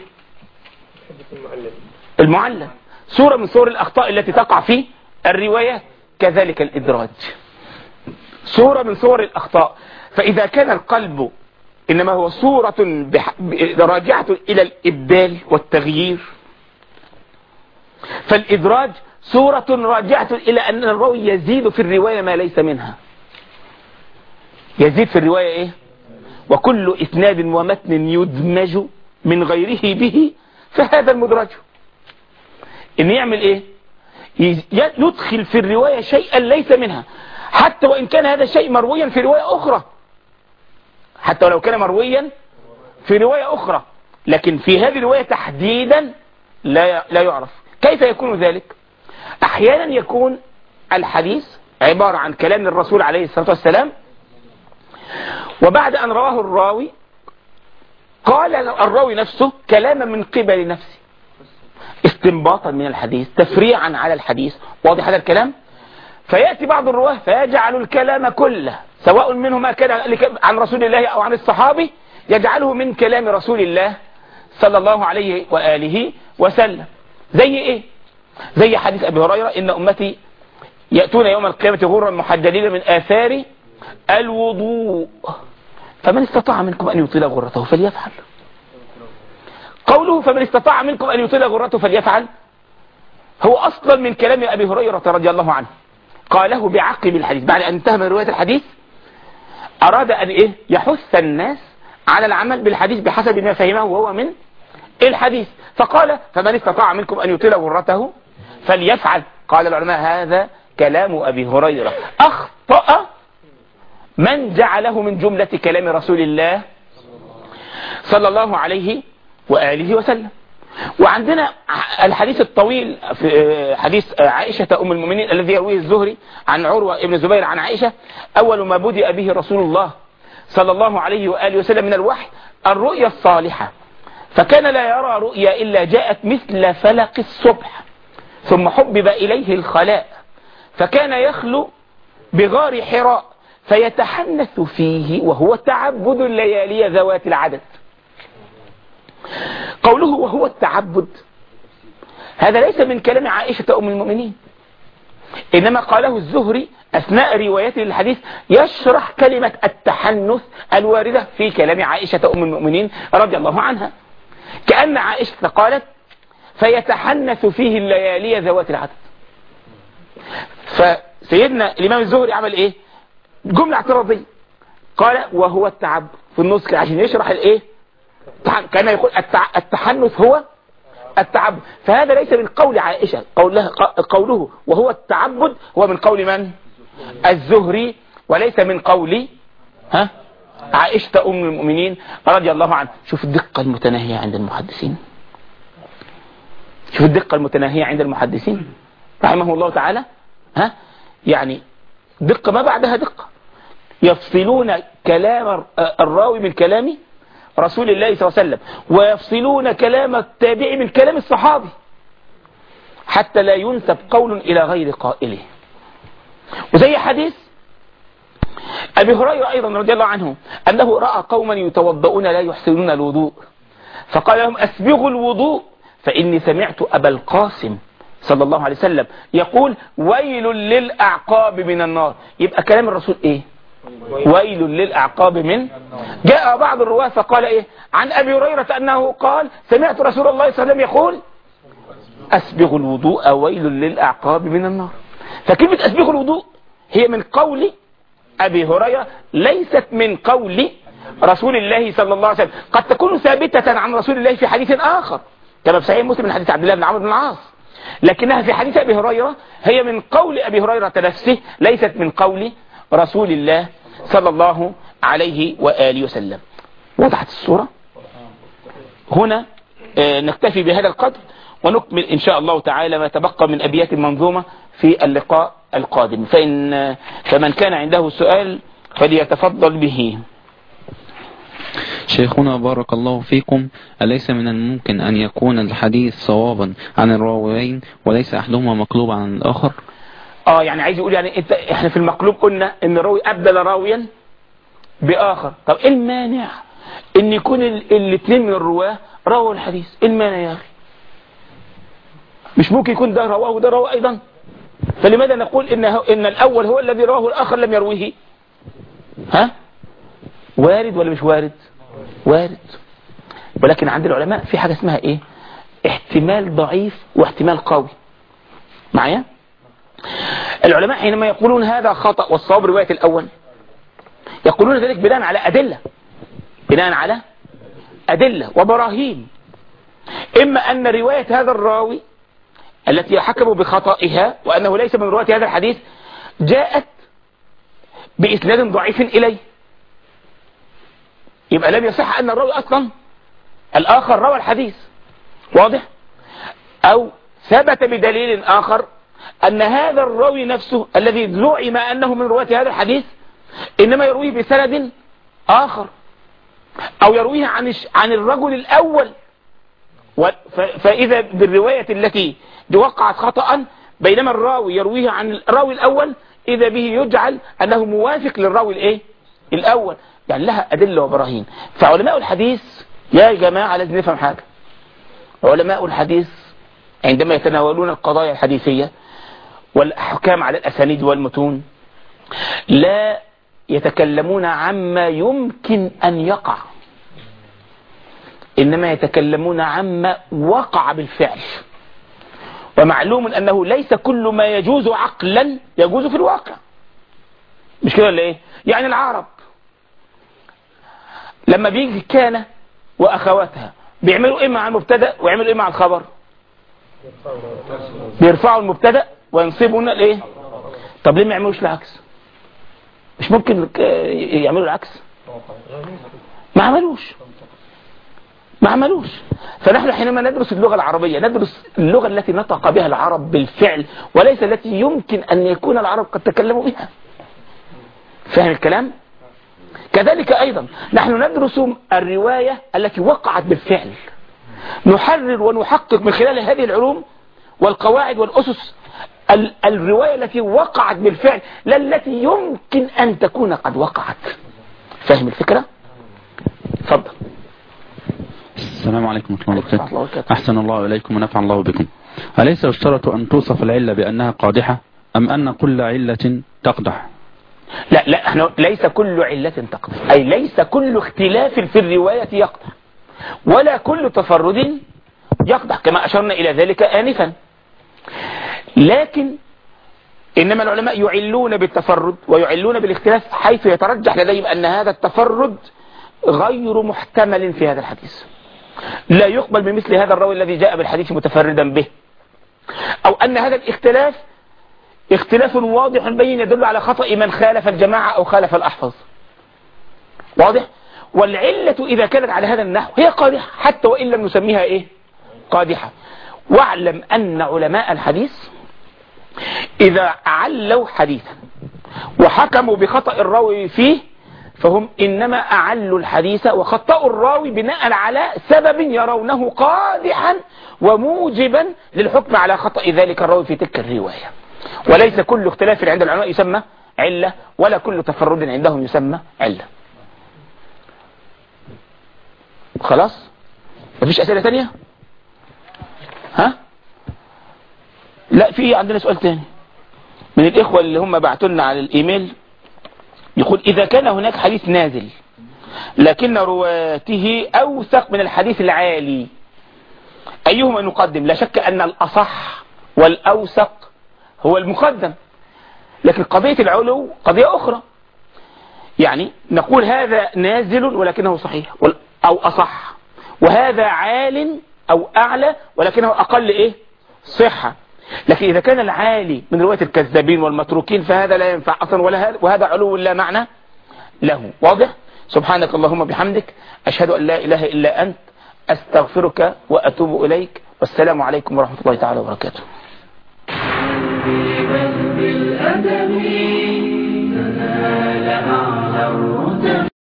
المعلم، صورة من صور الأخطاء التي تقع في الروايات. كذلك الإدراج صورة من صور الأخطاء. فإذا كان القلب إنما هو صورة بح... راجعة إلى الإبدال والتغيير، فالإدراج صورة راجعة إلى أن الراوي يزيد في الرواية ما ليس منها. يزيد في الرواية إيه؟ وكل إسناد ومتن يدمج من غيره به فهذا المدرج. إن يعمل إيه؟ يدخل في الرواية شيئا ليس منها، حتى وإن كان هذا الشيء مرويا في رواية أخرى، حتى ولو كان مرويا في رواية أخرى، لكن في هذه الرواية تحديدا لا لا يعرف. كيف يكون ذلك؟ أحيانا يكون الحديث عبارة عن كلام الرسول عليه الصلاة والسلام، وبعد أن رواه الراوي قال الراوي نفسه كلاما من قبل نفسه، استنباطا من الحديث، تفريعا على الحديث. واضح هذا الكلام؟ فيأتي بعض الرواه فيجعل الكلام كله، سواء منه ما كان عن رسول الله أو عن الصحابي، يجعله من كلام رسول الله صلى الله عليه وآله وسلم. زي إيه؟ زي حديث أبي هريرة: إن أمتي يأتون يوم القيامة غرا محجلين من آثار الوضوء فمن استطاع منكم أن يطيل غرته فليفعل. قوله فمن استطاع منكم أن يطيل غرته فليفعل هو أصلا من كلام أبي هريرة رضي الله عنه، قاله بعقب الحديث بعد أن انتهى من رواية الحديث. أراد أن إيه؟ يحث الناس على العمل بالحديث بحسب ما فهمه وهو من الحديث، فقال فمن استطاع منكم أن يطيل غرته فليفعل. قال العلماء هذا كلام أبي هريرة، أخطأ من جعله من جملة كلام رسول الله صلى الله عليه وآله وسلم. وعندنا الحديث الطويل في حديث عائشة أم المؤمنين الذي يرويه الزهري عن عروة ابن الزبير عن عائشة: أول ما بدأ به رسول الله صلى الله عليه وآله وسلم من الوحي الرؤيا الصالحة، فكان لا يرى رؤيا إلا جاءت مثل فلق الصبح، ثم حبب إليه الخلاء فكان يخلو بغار حراء فيتحنث فيه وهو تعبد الليالي ذوات العدد. قوله وهو التعبد هذا ليس من كلام عائشة أم المؤمنين، إنما قاله الزهري أثناء روايته للحديث يشرح كلمة التحنث الواردة في كلام عائشة أم المؤمنين رضي الله عنها، كأن عائشة قالت فيتحنث فيه الليالي ذوات العدد. فسيدنا الإمام الزهري عمل إيه؟ جملة اعتراضية، قال وهو التعبد في النص عشان يشرح الإيه؟ كان يقول التحنث هو التعبد، فهذا ليس من قول عائشة، قوله, قوله وهو التعبد هو من قول من؟ الزهري، وليس من قول ها عائشة أم المؤمنين رضي الله عنها. شوف الدقة المتناهية عند المحدثين، شوف الدقة المتناهية عند المحدثين رحمه الله تعالى، ها يعني دقة ما بعدها دقة، يفصلون كلام الراوي من كلام رسول الله صلى الله عليه وسلم، ويفصلون كلام التابعي من كلام الصحابي حتى لا ينسب قول إلى غير قائله. وزي حديث أبي هريرة أيضا رضي الله عنه أنه رأى قوما يتوضؤون لا يحسنون الوضوء فقال لهم أسبغوا الوضوء فإني سمعت أبا القاسم صلى الله عليه وسلم يقول ويل للأعقاب من النار. يبقى كلام الرسول إيه؟ ويل للأعقاب من. جاء بعض الرواة فقال إيه عن أبي هريرة أنه قال سمعت رسول الله صلى الله عليه وسلم يقول أسبغوا الوضوء ويل للأعقاب من النار. فكلمة أسبغوا الوضوء هي من قول أبي هريرة ليست من قول رسول الله صلى الله عليه وسلم، قد تكون ثابتة عن رسول الله في حديث آخر كما في صحيح مسلم من حديث عبد الله بن عمرو بن العاص، لكنها في حديث أبي هريرة هي من قول أبي هريرة نفسه ليست من قول رسول الله صلى الله عليه وآله وسلم. وضحت الصورة؟ هنا نكتفي بهذا القدر ونكمل إن شاء الله تعالى ما تبقى من أبيات منظومة في اللقاء القادم، فإن فمن كان عنده سؤال فليتفضل به. شيخنا بارك الله فيكم، أليس من الممكن أن يكون الحديث صوابا عن الراويين وليس أحدهما مقلوب عن الآخر؟ اه يعني عايز يقول يعني انت احنا في المقلوب قلنا ان راوي أبدل راويا بآخر، طب ايه المانع ان يكون الاثنين من الرواه رووا الحديث؟ ايه المانع يا اخي؟ مش ممكن يكون ده رواه وده رواه ايضا؟ فلماذا نقول ان ان الاول هو الذي رواه والاخر لم يرويه؟ ها وارد ولا مش وارد؟ وارد. ولكن عند العلماء في حاجة اسمها ايه؟ احتمال ضعيف واحتمال قوي. معايا؟ العلماء حينما يقولون هذا خطأ والصواب رواية الأول يقولون ذلك بناء على أدلة، بناء على أدلة وبراهين. إما أن رواية هذا الراوي التي حكموا بخطئها وأنه ليس من رواة هذا الحديث جاءت بإسناد ضعيف إليه، يبقى لم يصح أن الراوي أصلا الآخر روى الحديث. واضح؟ أو ثبت بدليل آخر أن هذا الراوي نفسه الذي زعم أنه من رواة هذا الحديث إنما يرويه بسند آخر، أو يرويه عن عن الرجل الأول، فإذا بالرواية التي وقعت خطأ بينما الراوي يرويه عن الراوي الأول إذا به يجعل أنه موافق للراوي الإيه؟ الأول. يعني لها أدلة وبراهين. فعلماء الحديث يا جماعة لازم نفهم حاجة. علماء الحديث عندما يتناولون القضايا الحديثية والأحكام على الأسانيد والمتون لا يتكلمون عما يمكن أن يقع، إنما يتكلمون عما وقع بالفعل. ومعلوم أنه ليس كل ما يجوز عقلا يجوز في الواقع، مش كده ولا إيه؟ يعني العرب لما بيجي كان وأخواتها بيعملوا إيه مع المبتدأ ويعملوا إيه مع الخبر؟ بيرفعوا المبتدأ وينصبون الإيه؟ طب ليه ما يعملوش العكس؟ مش ممكن يعملوا العكس؟ ما عملوش ما عملوش فنحن حينما ندرس اللغة العربية ندرس اللغة التي نطق بها العرب بالفعل وليس التي يمكن أن يكون العرب قد تكلموا بها. فاهم الكلام؟ كذلك أيضا نحن ندرس الرواية التي وقعت بالفعل، نحرر ونحقق من خلال هذه العلوم والقواعد والأسس الرواية التي وقعت بالفعل لا التي يمكن أن تكون قد وقعت. فاهم الفكرة؟ تفضل. السلام عليكم ورحمة الله وبركاته. أحسن الله إليكم ونفع الله بكم. أليس يشترط أن توصف العلة بأنها قادحة أم أن كل علة تقدح؟ لا لا احنا ليس كل علة تقدح، أي ليس كل اختلاف في الرواية يقدح ولا كل تفرد يقدح كما أشرنا إلى ذلك آنفا. لكن إنما العلماء يعلون بالتفرد ويعلون بالاختلاف حيث يترجح لديهم أن هذا التفرد غير محتمل في هذا الحديث، لا يقبل بمثل هذا الراوي الذي جاء بالحديث متفردا به، أو أن هذا الاختلاف اختلاف واضح بين يدل على خطأ من خالف الجماعة أو خالف الأحفظ. واضح؟ والعلة إذا كانت على هذا النحو هي قادحة حتى وإن لم نسميها إيه؟ قادحة. واعلم أن علماء الحديث إذا علوا حديثا وحكموا بخطأ الراوي فيه فهم إنما أعلوا الحديث وخطأوا الراوي بناء على سبب يرونه قادحا وموجبا للحكم على خطأ ذلك الراوي في تلك الرواية. وليس كل اختلاف عند العلماء يسمى علة ولا كل تفرد عندهم يسمى علة. خلاص؟ مفيش أسئلة تانية؟ ها؟ لا في عندنا سؤال تاني من الإخوة اللي هم بعتوا على الإيميل، يقول إذا كان هناك حديث نازل لكن رواته أوثق من الحديث العالي أيهما نقدم؟ لا شك أن الأصح والأوثق هو المقدم، لكن قضية العلو قضية أخرى. يعني نقول هذا نازل ولكنه صحيح أو أصح، وهذا عال أو أعلى ولكنه أقل إيه؟ صحة. لكن إذا كان العالي من رواية الكذابين والمتروكين فهذا لا ينفع أصلا ولا وهذا علو لا معنى له. واضح؟ سبحانك اللهم بحمدك أشهد أن لا إله إلا أنت أستغفرك وأتوب إليك والسلام عليكم ورحمة الله تعالى وبركاته. بالأدب تنال أعلى الرتب.